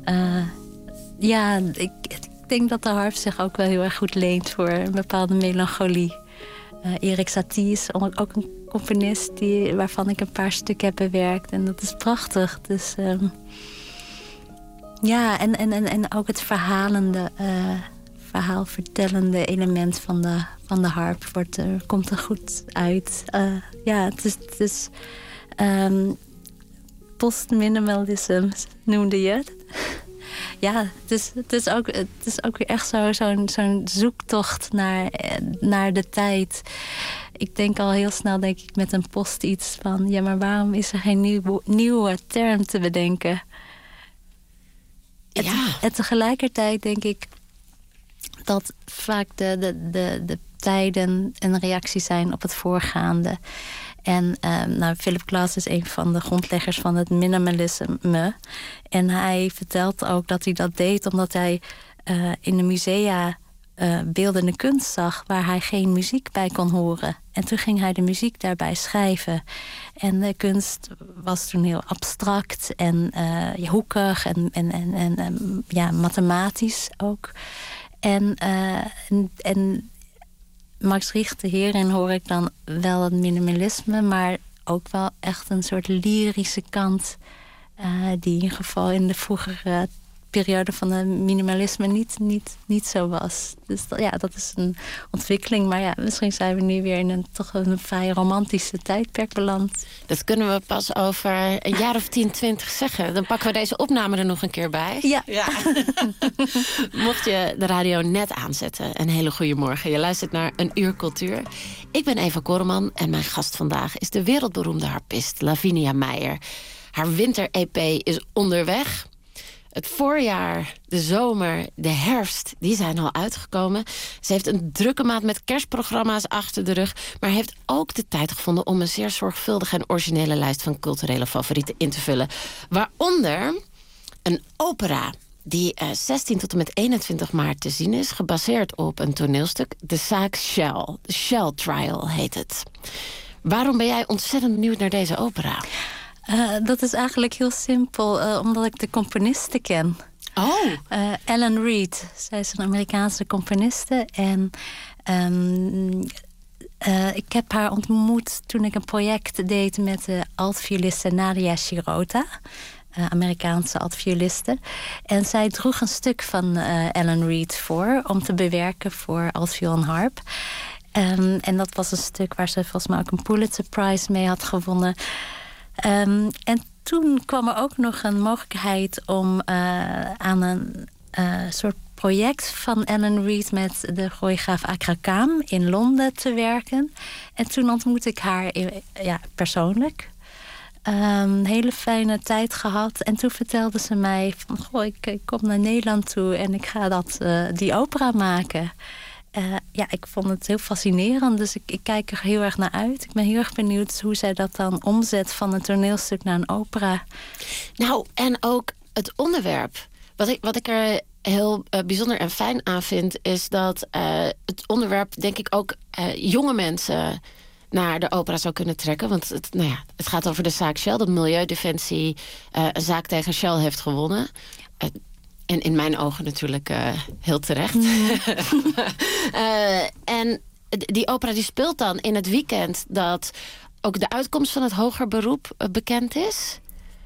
Speaker 13: Ik denk dat de harp zich ook wel heel erg goed leent voor een bepaalde melancholie. Erik Satie is ook een componist waarvan ik een paar stukken heb bewerkt. En dat is prachtig. Dus en ook het verhaalvertellende element van de harp komt er goed uit. Het is post-minimalism noemde je het. Ja, het is ook weer echt zo'n zoektocht naar de tijd. Ik denk al heel snel met een post iets van... ja, maar waarom is er geen nieuwe term te bedenken? En tegelijkertijd denk ik dat vaak de tijden een reactie zijn op het voorgaande. En Philip Glass is een van de grondleggers van het minimalisme. En hij vertelt ook dat hij dat deed omdat hij in de musea beeldende kunst zag waar hij geen muziek bij kon horen. En toen ging hij de muziek daarbij schrijven. En de kunst was toen heel abstract en hoekig en mathematisch ook. En Max Richter, hierin hoor ik dan wel het minimalisme, maar ook wel echt een soort lyrische kant die in ieder geval in de vroegere periode van het minimalisme niet zo was. Dus dat is een ontwikkeling. Maar ja, misschien zijn we nu weer in toch een vrij romantische tijdperk beland.
Speaker 12: Dat kunnen we pas over een jaar of 10, 20 zeggen. Dan pakken we deze opname er nog een keer bij.
Speaker 13: Ja.
Speaker 12: Mocht je de radio net aanzetten, een hele goede morgen. Je luistert naar Een Uur Cultuur. Ik ben Eva Koreman en mijn gast vandaag is de wereldberoemde harpist Lavinia Meijer. Haar winter-EP is onderweg. Het voorjaar, de zomer, de herfst, die zijn al uitgekomen. Ze heeft een drukke maand met kerstprogramma's achter de rug, maar heeft ook de tijd gevonden om een zeer zorgvuldige en originele lijst van culturele favorieten in te vullen. Waaronder een opera die 16 tot en met 21 maart te zien is, gebaseerd op een toneelstuk, De Zaak Shell. The Shell Trial heet het. Waarom ben jij ontzettend benieuwd naar deze opera?
Speaker 13: Dat is eigenlijk heel simpel, omdat ik de componiste ken.
Speaker 12: Oh!
Speaker 13: Ellen Reed. Zij is een Amerikaanse componiste. En ik heb haar ontmoet toen ik een project deed met de altvioliste Nadia Shirota. Amerikaanse alt-violiste. En zij droeg een stuk van Ellen Reed voor om te bewerken voor altviool en harp. En dat was een stuk waar ze volgens mij ook een Pulitzer Prize mee had gewonnen. En toen kwam er ook nog een mogelijkheid om aan een soort project van Ellen Reed met de choreograaf Akra Khan in Londen te werken. En toen ontmoette ik haar persoonlijk. Een hele fijne tijd gehad. En toen vertelde ze mij van, goh, ik kom naar Nederland toe en ik ga die opera maken. Ik vond het heel fascinerend, dus ik kijk er heel erg naar uit. Ik ben heel erg benieuwd hoe zij dat dan omzet van een toneelstuk naar een opera.
Speaker 12: Nou, en ook het onderwerp. Wat ik er heel bijzonder en fijn aan vind, is dat het onderwerp, denk ik, ook jonge mensen naar de opera zou kunnen trekken. Want het gaat over de zaak Shell, dat Milieudefensie een zaak tegen Shell heeft gewonnen. En in mijn ogen natuurlijk heel terecht. En die opera die speelt dan in het weekend dat ook de uitkomst van het hoger beroep bekend is.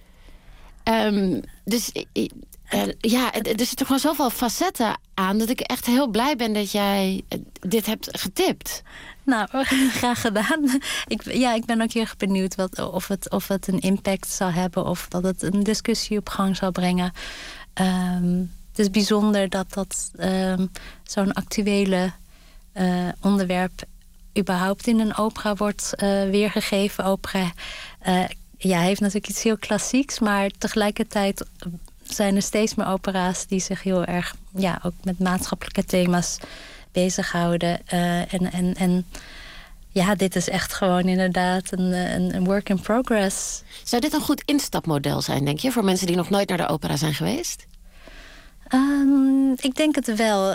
Speaker 12: Dus er zitten gewoon zoveel facetten aan dat ik echt heel blij ben dat jij dit hebt getipt.
Speaker 13: Nou, graag gedaan. Ik ben ook heel erg benieuwd of het een impact zal hebben of dat het een discussie op gang zal brengen. Het is bijzonder dat zo'n actuele onderwerp überhaupt in een opera wordt weergegeven. Opera heeft natuurlijk iets heel klassieks, maar tegelijkertijd zijn er steeds meer opera's die zich heel erg ook met maatschappelijke thema's bezighouden. En dit is echt gewoon inderdaad een work in progress.
Speaker 12: Zou dit een goed instapmodel zijn, denk je, voor mensen die nog nooit naar de opera zijn geweest?
Speaker 13: Ik denk het wel.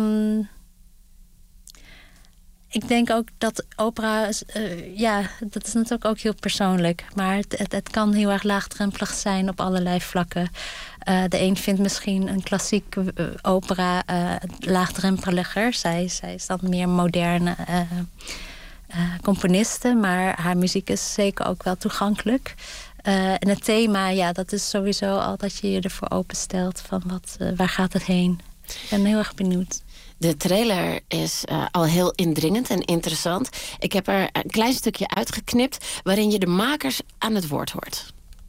Speaker 13: Ik denk ook dat opera, dat is natuurlijk ook heel persoonlijk. Maar het kan heel erg laagdrempelig zijn op allerlei vlakken. De een vindt misschien een klassiek opera laagdrempeliger. Zij is dan meer moderne componiste, maar haar muziek is zeker ook wel toegankelijk. En het thema, dat is sowieso al dat je ervoor openstelt van waar gaat het heen. Ik ben heel erg benieuwd.
Speaker 12: De trailer is al heel indringend en interessant. Ik heb er een klein stukje uitgeknipt waarin je de makers aan het woord hoort.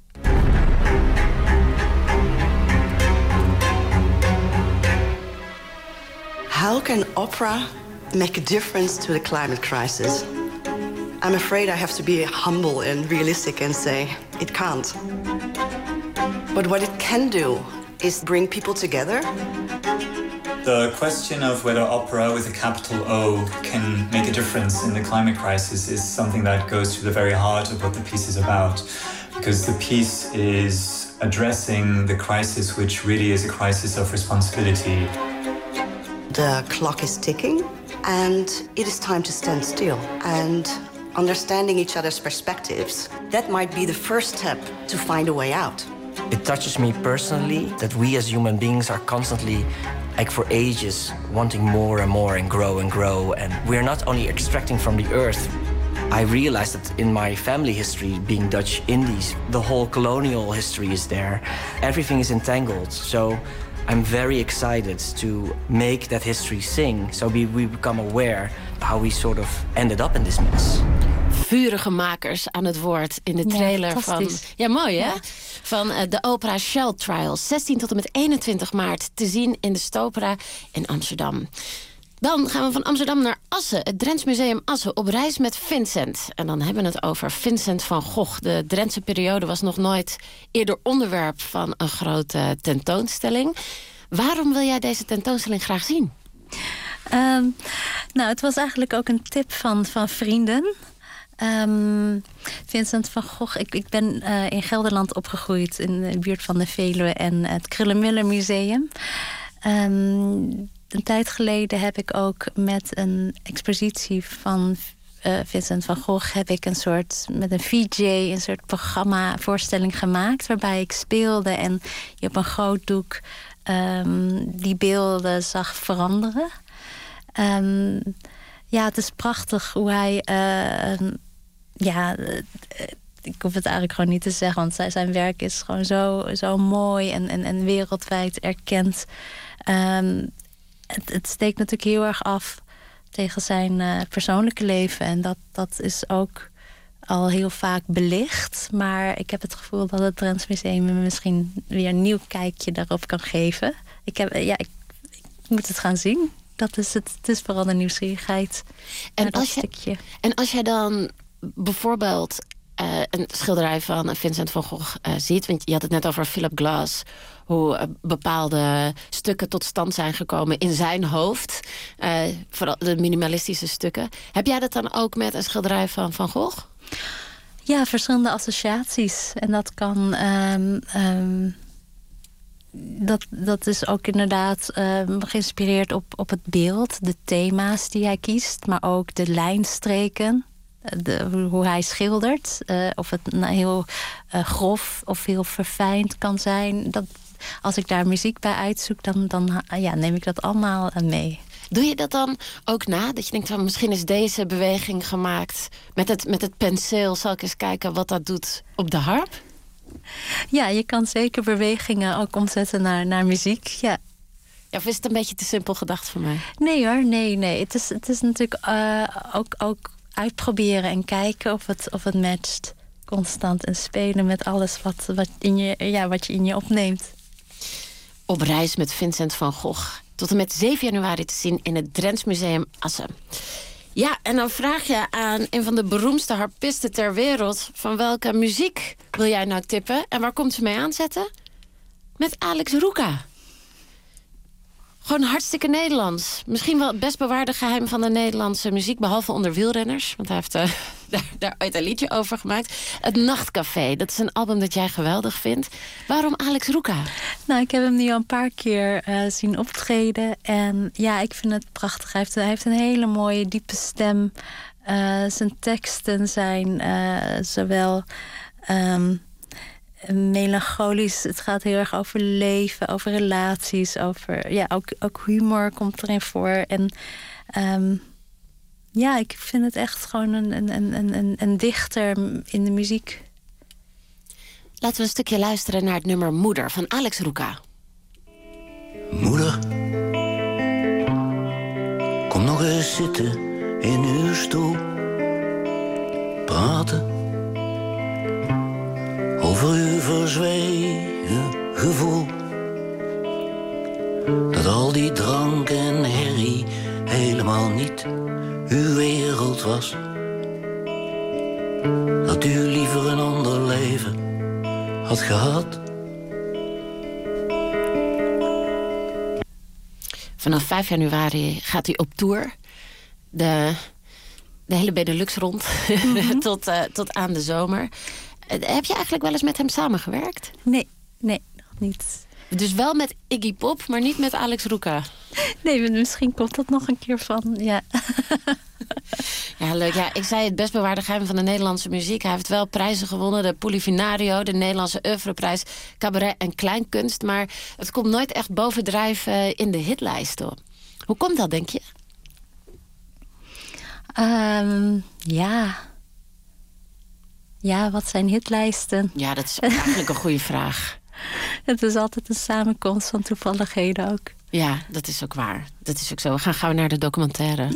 Speaker 14: How can opera make a difference to the climate crisis? I'm afraid I have to be humble and realistic and say it can't. But what it can do is bring people together.
Speaker 15: The question of whether opera with a capital O can make a difference in the climate crisis is something that goes to the very heart of what the piece is about. Because the piece is addressing the crisis, which really is a crisis of responsibility.
Speaker 14: The clock is ticking and it is time to stand still. And understanding each other's perspectives, that might be the first step to find a way out.
Speaker 16: It touches me personally that we as human beings are constantly, like for ages, wanting more and more and grow. And we're not only extracting from the earth. I realized that in my family history, being Dutch Indies, the whole colonial history is there. Everything is entangled. So I'm very excited to make that history sing. So we become aware how we sort of ended up in this mess.
Speaker 12: Vurige makers aan het woord in de trailer van... Ja, mooi hè? Ja. Van de opera Shell Trials. 16 tot en met 21 maart te zien in de Stopera in Amsterdam. Dan gaan we van Amsterdam naar Assen. Het Drents Museum Assen op reis met Vincent. En dan hebben we het over Vincent van Gogh. De Drentse periode was nog nooit eerder onderwerp van een grote tentoonstelling. Waarom wil jij deze tentoonstelling graag zien?
Speaker 13: Het was eigenlijk ook een tip van vrienden. Vincent van Gogh, ik ben in Gelderland opgegroeid in de buurt van de Veluwe en het Kröller-Müller Museum. Een tijd geleden heb ik ook met een expositie van Vincent van Gogh heb ik met een VJ een soort voorstelling gemaakt waarbij ik speelde en je op een groot doek die beelden zag veranderen. Het is prachtig hoe hij ik hoef het eigenlijk gewoon niet te zeggen, want zijn werk is gewoon zo mooi en wereldwijd erkend. Het steekt natuurlijk heel erg af tegen zijn persoonlijke leven. En dat is ook al heel vaak belicht. Maar ik heb het gevoel dat het Drents Museum me misschien weer een nieuw kijkje daarop kan geven. Ik moet het gaan zien. Dat is het. Het is vooral de nieuwsgierigheid. En
Speaker 12: als jij dan bijvoorbeeld een schilderij van Vincent van Gogh ziet, want je had het net over Philip Glass, hoe bepaalde stukken tot stand zijn gekomen in zijn hoofd. Vooral de minimalistische stukken. Heb jij dat dan ook met een schilderij van Van Gogh?
Speaker 13: Ja, verschillende associaties. En dat kan dat is ook inderdaad geïnspireerd op het beeld, de thema's die hij kiest, maar ook de lijnstreken, hoe hij schildert. Of het heel grof of heel verfijnd kan zijn. Als ik daar muziek bij uitzoek, dan neem ik dat allemaal mee.
Speaker 12: Doe je dat dan ook na? Dat je denkt, van, misschien is deze beweging gemaakt met het penseel. Zal ik eens kijken wat dat doet op de harp?
Speaker 13: Ja, je kan zeker bewegingen ook omzetten naar muziek, ja.
Speaker 12: Ja, of is het een beetje te simpel gedacht voor mij?
Speaker 13: Nee hoor, nee. Het is natuurlijk ook uitproberen en kijken of het matcht. Constant en spelen met alles wat je in je opneemt.
Speaker 12: Op reis met Vincent van Gogh. Tot en met 7 januari te zien in het Drents Museum Assen. Ja, en dan vraag je aan een van de beroemdste harpisten ter wereld, van welke muziek wil jij nou tippen? En waar komt ze mee aanzetten? Met Alex Ruka. Gewoon hartstikke Nederlands. Misschien wel het best bewaarde geheim van de Nederlandse muziek, behalve onder wielrenners. Want hij heeft daar ooit een liedje over gemaakt. Het Nachtcafé, dat is een album dat jij geweldig vindt. Waarom Alex Ruka?
Speaker 13: Nou, ik heb hem nu al een paar keer zien optreden. En ja, ik vind het prachtig. Hij heeft een hele mooie, diepe stem. Zijn teksten zijn zowel melancholisch. Het gaat heel erg over leven, over relaties, ook humor komt erin voor. En ik vind het echt gewoon een dichter in de muziek.
Speaker 12: Laten we een stukje luisteren naar het nummer Moeder van Alex Ruka.
Speaker 17: Moeder, kom nog eens zitten in uw stoel. Praten over uw verzwegen gevoel. Dat al die drank en herrie helemaal niet uw wereld was. Dat u liever een ander leven had gehad.
Speaker 12: Vanaf 5 januari gaat hij op tour. De hele Benelux rond. Mm-hmm. tot aan de zomer. Heb je eigenlijk wel eens met hem samengewerkt?
Speaker 13: Nee, nog niet.
Speaker 12: Dus wel met Iggy Pop, maar niet met Alex Ruka?
Speaker 13: Nee, misschien komt dat nog een keer van, ja.
Speaker 12: Ja, leuk. Ja, ik zei het best bewaarde geheim van de Nederlandse muziek. Hij heeft wel prijzen gewonnen. De Polifinario, de Nederlandse Oeuvreprijs, Cabaret en Kleinkunst. Maar het komt nooit echt bovendrijven in de hitlijsten. Hoe komt dat, denk je?
Speaker 13: Ja, wat zijn hitlijsten?
Speaker 12: Ja, dat is eigenlijk een goede vraag.
Speaker 13: Het is altijd een samenkomst van toevalligheden ook.
Speaker 12: Ja, dat is ook waar. Dat is ook zo. We gaan gauw naar de documentaire.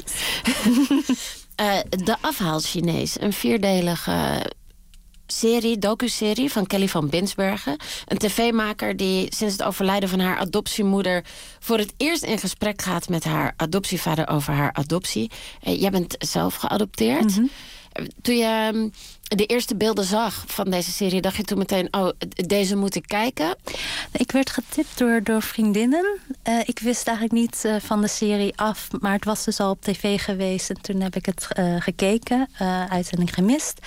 Speaker 12: De Afhaal-Chinees. Een 4-delige docuserie van Kelly van Binsbergen. Een tv-maker die sinds het overlijden van haar adoptiemoeder voor het eerst in gesprek gaat met haar adoptievader over haar adoptie. Jij bent zelf geadopteerd. Mm-hmm. Toen je de eerste beelden zag van deze serie, dacht je toen meteen, deze moet ik kijken?
Speaker 13: Ik werd getipt door vriendinnen. Ik wist eigenlijk niet van de serie af, maar het was dus al op tv geweest. En toen heb ik het gekeken, uitzending gemist.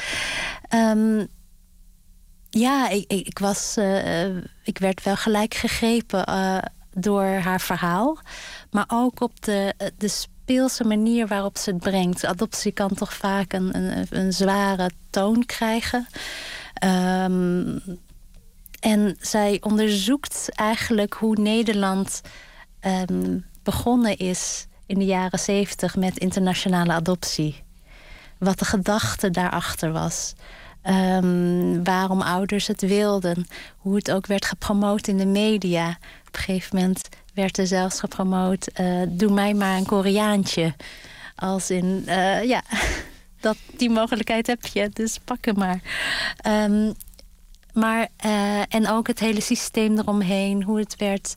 Speaker 13: Ik werd wel gelijk gegrepen door haar verhaal. Maar ook op de speelse manier waarop ze het brengt. Adoptie kan toch vaak een zware toon krijgen. En zij onderzoekt eigenlijk hoe Nederland begonnen is in de jaren 70 met internationale adoptie. Wat de gedachte daarachter was. Waarom ouders het wilden. Hoe het ook werd gepromoot in de media. Op een gegeven moment werd er zelfs gepromoot... doe mij maar een Koreaantje. Als in, die mogelijkheid heb je, dus pak hem maar. En ook het hele systeem eromheen. Hoe het werd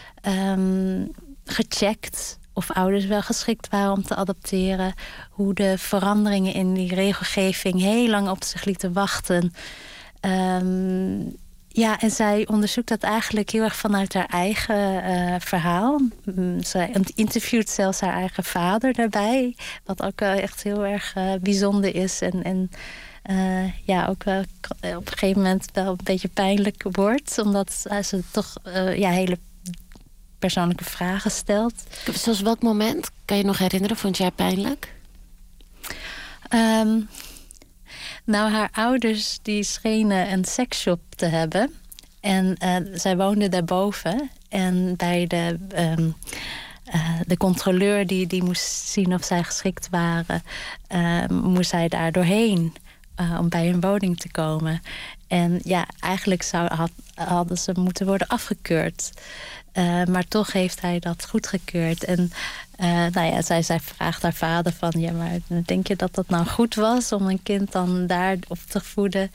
Speaker 13: gecheckt... of ouders wel geschikt waren om te adopteren. Hoe de veranderingen in die regelgeving heel lang op zich lieten wachten. En zij onderzoekt dat eigenlijk heel erg vanuit haar eigen verhaal. Zij interviewt zelfs haar eigen vader daarbij. Wat ook echt heel erg bijzonder is. En ook wel op een gegeven moment wel een beetje pijnlijk wordt. Omdat ze toch hele persoonlijke vragen stelt.
Speaker 12: Zoals welk moment? Kan je nog herinneren? Vond jij pijnlijk?
Speaker 13: Haar ouders die schenen een seksshop te hebben. En zij woonden daarboven. En bij de controleur die moest zien of zij geschikt waren... moest zij daar doorheen om bij hun woning te komen. En eigenlijk hadden ze moeten worden afgekeurd. Maar toch heeft hij dat goedgekeurd. En zij vraagt haar vader van... ja, maar denk je dat dat nou goed was... om een kind dan daar op te voeden?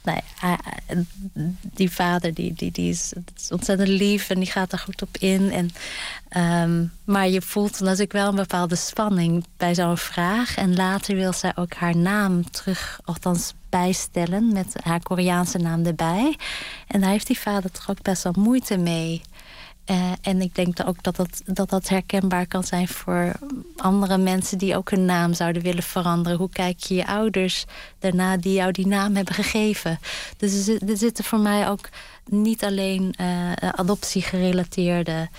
Speaker 13: Die vader die is ontzettend lief... en die gaat er goed op in. Maar je voelt natuurlijk wel een bepaalde spanning... bij zo'n vraag. En later wil zij ook haar naam terug... althans bijstellen met haar Koreaanse naam erbij. En daar heeft die vader toch ook best wel moeite mee... En ik denk ook dat herkenbaar kan zijn voor andere mensen... die ook hun naam zouden willen veranderen. Hoe kijk je ouders daarna die jou die naam hebben gegeven? Dus er zitten voor mij ook niet alleen adoptiegerelateerde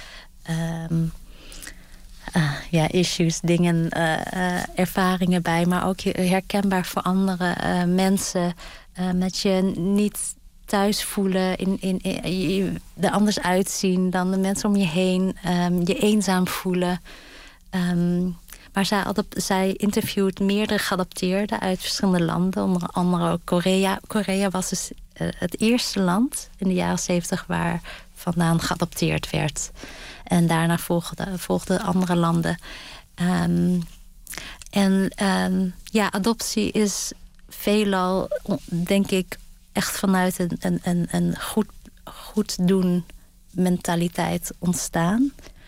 Speaker 13: issues, dingen, ervaringen bij... maar ook herkenbaar voor andere mensen. Met je niet... thuis voelen, er anders uitzien dan de mensen om je heen. Je eenzaam voelen. Maar zij interviewt meerdere geadopteerden uit verschillende landen. Onder andere ook Korea. Korea was dus het eerste land in de jaren 70 waar vandaan geadopteerd werd. En daarna volgden andere landen. Adoptie is veelal, denk ik... echt vanuit een goed doen mentaliteit ontstaan.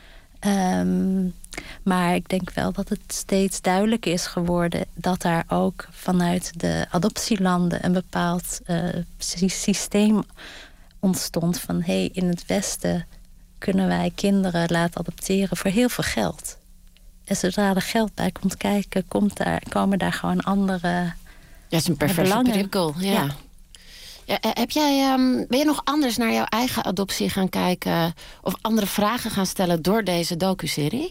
Speaker 13: Maar ik denk wel dat het steeds duidelijker is geworden... dat daar ook vanuit de adoptielanden een bepaald systeem ontstond... van in het Westen kunnen wij kinderen laten adopteren voor heel veel geld. En zodra er geld bij komt kijken, komen daar gewoon andere belangen.
Speaker 12: Dat is een perverse prikkel, ja. Ben je nog anders naar jouw eigen adoptie gaan kijken... of andere vragen gaan stellen door deze docuserie?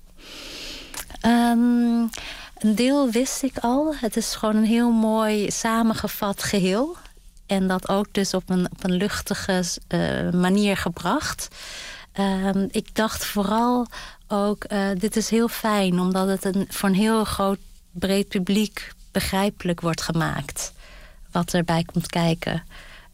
Speaker 13: Een deel wist ik al. Het is gewoon een heel mooi samengevat geheel. En dat ook dus op een luchtige manier gebracht. Ik dacht vooral ook, dit is heel fijn... omdat het voor een heel groot, breed publiek begrijpelijk wordt gemaakt... wat erbij komt kijken.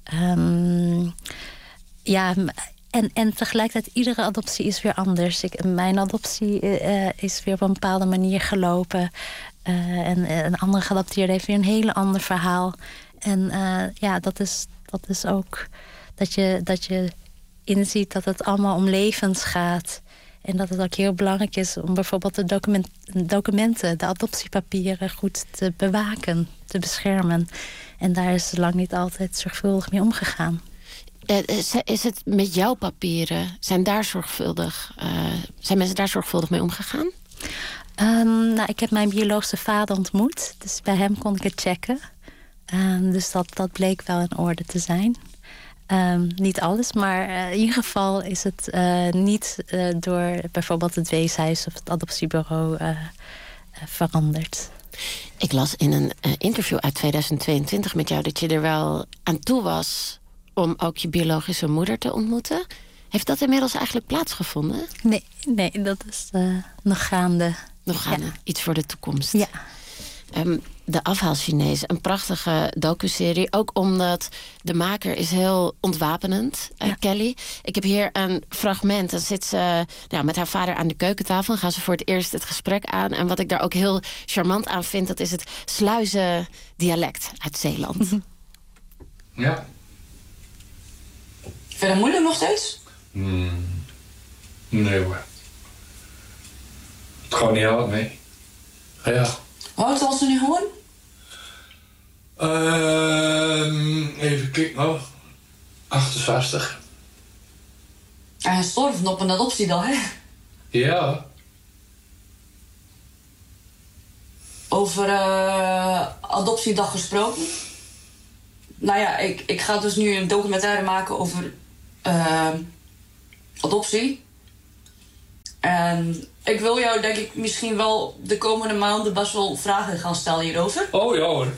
Speaker 13: En tegelijkertijd, iedere adoptie is weer anders. Mijn adoptie is weer op een bepaalde manier gelopen. En een andere geadopteerde heeft weer een hele ander verhaal. En dat is ook dat je inziet dat het allemaal om levens gaat... En dat het ook heel belangrijk is om bijvoorbeeld de documenten... de adoptiepapieren goed te bewaken, te beschermen. En daar is lang niet altijd zorgvuldig mee omgegaan.
Speaker 12: Is het met jouw papieren, zijn mensen daar zorgvuldig mee omgegaan?
Speaker 13: Ik heb mijn biologische vader ontmoet. Dus bij hem kon ik het checken. Dus dat bleek wel in orde te zijn. Niet alles, maar in ieder geval is het niet door bijvoorbeeld het weeshuis of het adoptiebureau veranderd.
Speaker 12: Ik las in een interview uit 2022 met jou dat je er wel aan toe was om ook je biologische moeder te ontmoeten. Heeft dat inmiddels eigenlijk plaatsgevonden?
Speaker 13: Nee, dat is nog gaande.
Speaker 12: Nog gaande, ja. Iets voor de toekomst.
Speaker 13: Ja.
Speaker 12: De Afhaal-Chinees, een prachtige docuserie. Ook omdat de maker is heel ontwapenend, Kelly. Ik heb hier een fragment. Dan zit ze met haar vader aan de keukentafel. Dan gaan ze voor het eerst het gesprek aan. En wat ik daar ook heel charmant aan vind, dat is het sluizendialect uit Zeeland.
Speaker 18: Ja.
Speaker 19: Vind je dat moeilijk nog steeds?
Speaker 18: Nee hoor. Het gaat niet helpen, nee. Ja.
Speaker 19: Hoe oud was ze nu gewoon?
Speaker 18: Even kijken, nou. 68.
Speaker 19: En hij stierf op een adoptie dan, hè?
Speaker 18: Ja.
Speaker 19: Over adoptiedag gesproken. Nou ja, ik ga dus nu een documentaire maken over adoptie. En ik wil jou, denk ik, misschien wel de komende maanden best wel vragen gaan stellen hierover.
Speaker 18: Oh ja hoor.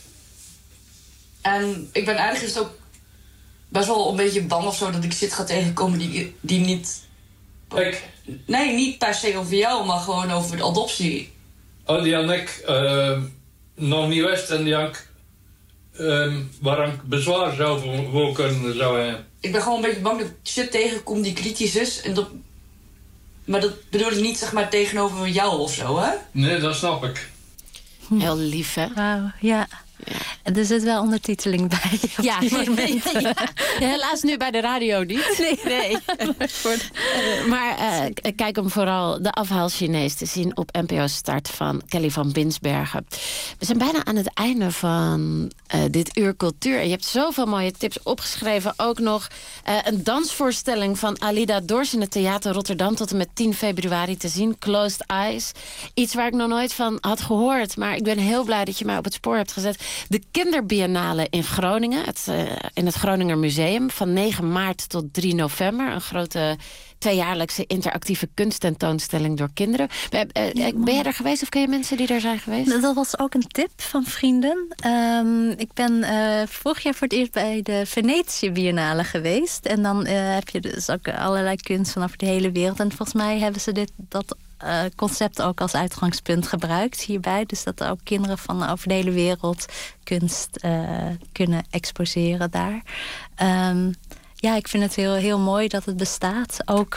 Speaker 19: En ik ben eigenlijk ook best wel een beetje bang of zo dat ik shit ga tegenkomen die niet...
Speaker 18: Ik?
Speaker 19: Nee, niet per se over jou, maar gewoon over de adoptie.
Speaker 18: Oh, die had ik nog niet wist en die had waar ik bezwaar zou kunnen hebben.
Speaker 19: Ik ben gewoon een beetje bang dat ik shit tegenkom die kritisch is. Maar dat bedoel ik niet, zeg maar, tegenover jou of zo, hè?
Speaker 18: Nee, dat snap ik.
Speaker 12: Heel lief, hè?
Speaker 13: Wauw, ja. En er zit wel ondertiteling bij.
Speaker 12: Ja, helaas nu bij de radio niet. Nee. Maar kijk hem vooral De Afhaal-Chinees te zien op NPO Start van Kelly van Binsbergen. We zijn bijna aan het einde van dit uur cultuur. En je hebt zoveel mooie tips opgeschreven. Ook nog een dansvoorstelling van Alida Dors in het Theater Rotterdam tot en met 10 februari te zien. Closed Eyes. Iets waar ik nog nooit van had gehoord. Maar ik ben heel blij dat je mij op het spoor hebt gezet. De Kinderbiennale in Groningen, in het Groninger Museum, van 9 maart tot 3 november. Een grote tweejaarlijkse interactieve kunsttentoonstelling door kinderen. Ben je er geweest of ken je mensen die er zijn geweest?
Speaker 13: Dat was ook een tip van vrienden. Ik ben vorig jaar voor het eerst bij de Venetië Biennale geweest. En dan heb je dus ook allerlei kunst van over de hele wereld. En volgens mij hebben ze dat concept ook als uitgangspunt gebruikt hierbij. Dus dat ook kinderen van over de hele wereld kunst kunnen exposeren daar. Ja, ik vind het heel, heel mooi dat het bestaat. Ook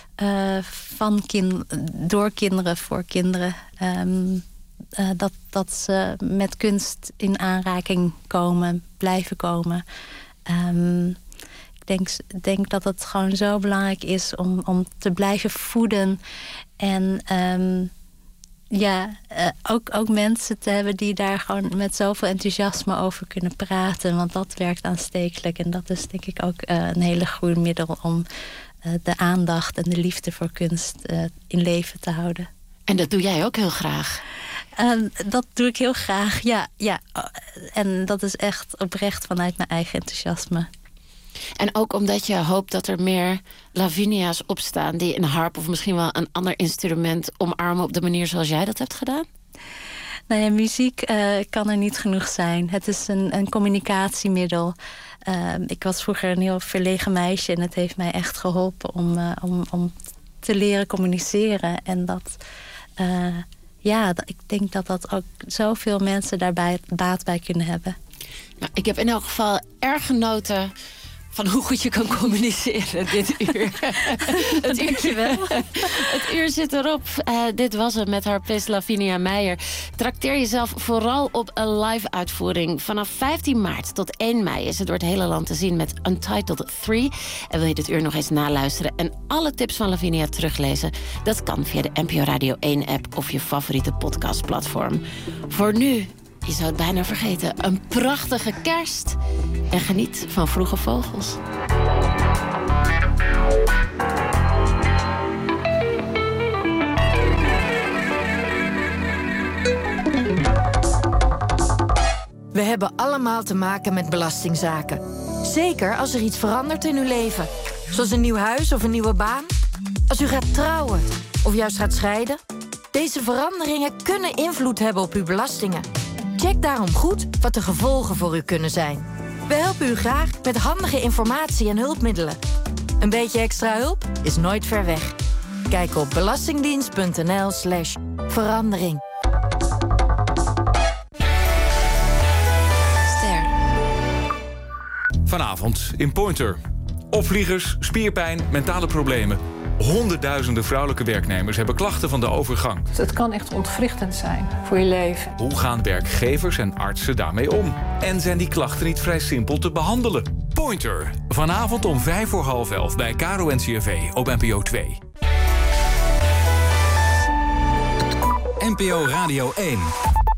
Speaker 13: door kinderen, voor kinderen. Dat ze met kunst in aanraking komen, blijven komen. Ik denk dat het gewoon zo belangrijk is om te blijven voeden. En ook mensen te hebben die daar gewoon met zoveel enthousiasme over kunnen praten. Want dat werkt aanstekelijk. En dat is denk ik ook een hele goed middel om de aandacht en de liefde voor kunst in leven te houden.
Speaker 12: En dat doe jij ook heel graag?
Speaker 13: Dat doe ik heel graag, ja. En dat is echt oprecht vanuit mijn eigen enthousiasme.
Speaker 12: En ook omdat je hoopt dat er meer Lavinia's opstaan die een harp of misschien wel een ander instrument omarmen op de manier zoals jij dat hebt gedaan?
Speaker 13: Nou ja, muziek kan er niet genoeg zijn. Het is een communicatiemiddel. Ik was vroeger een heel verlegen meisje en het heeft mij echt geholpen om te leren communiceren. En ik denk dat ook zoveel mensen daarbij baat bij kunnen hebben.
Speaker 12: Nou, ik heb in elk geval erg genoten van hoe goed je kan communiceren dit uur. Het uur zit erop. Dit was het met harpist Lavinia Meijer. Trakteer jezelf vooral op een live uitvoering. Vanaf 15 maart tot 1 mei is het door het hele land te zien met Untitled 3. En wil je dit uur nog eens naluisteren en alle tips van Lavinia teruglezen? Dat kan via de NPO Radio 1 app of je favoriete podcastplatform. Voor nu, je zou het bijna vergeten, een prachtige kerst. En geniet van Vroege Vogels.
Speaker 20: We hebben allemaal te maken met belastingzaken. Zeker als er iets verandert in uw leven. Zoals een nieuw huis of een nieuwe baan. Als u gaat trouwen of juist gaat scheiden. Deze veranderingen kunnen invloed hebben op uw belastingen. Check daarom goed wat de gevolgen voor u kunnen zijn. We helpen u graag met handige informatie en hulpmiddelen. Een beetje extra hulp is nooit ver weg. Kijk op belastingdienst.nl/verandering.
Speaker 9: Vanavond in Pointer. Opvliegers, spierpijn, mentale problemen. Honderdduizenden vrouwelijke werknemers hebben klachten van de overgang.
Speaker 10: Het kan echt ontwrichtend zijn voor je leven.
Speaker 9: Hoe gaan werkgevers en artsen daarmee om? En zijn die klachten niet vrij simpel te behandelen? Pointer. Vanavond om 11:05 bij KRO-NCRV op NPO 2.
Speaker 21: NPO Radio 1.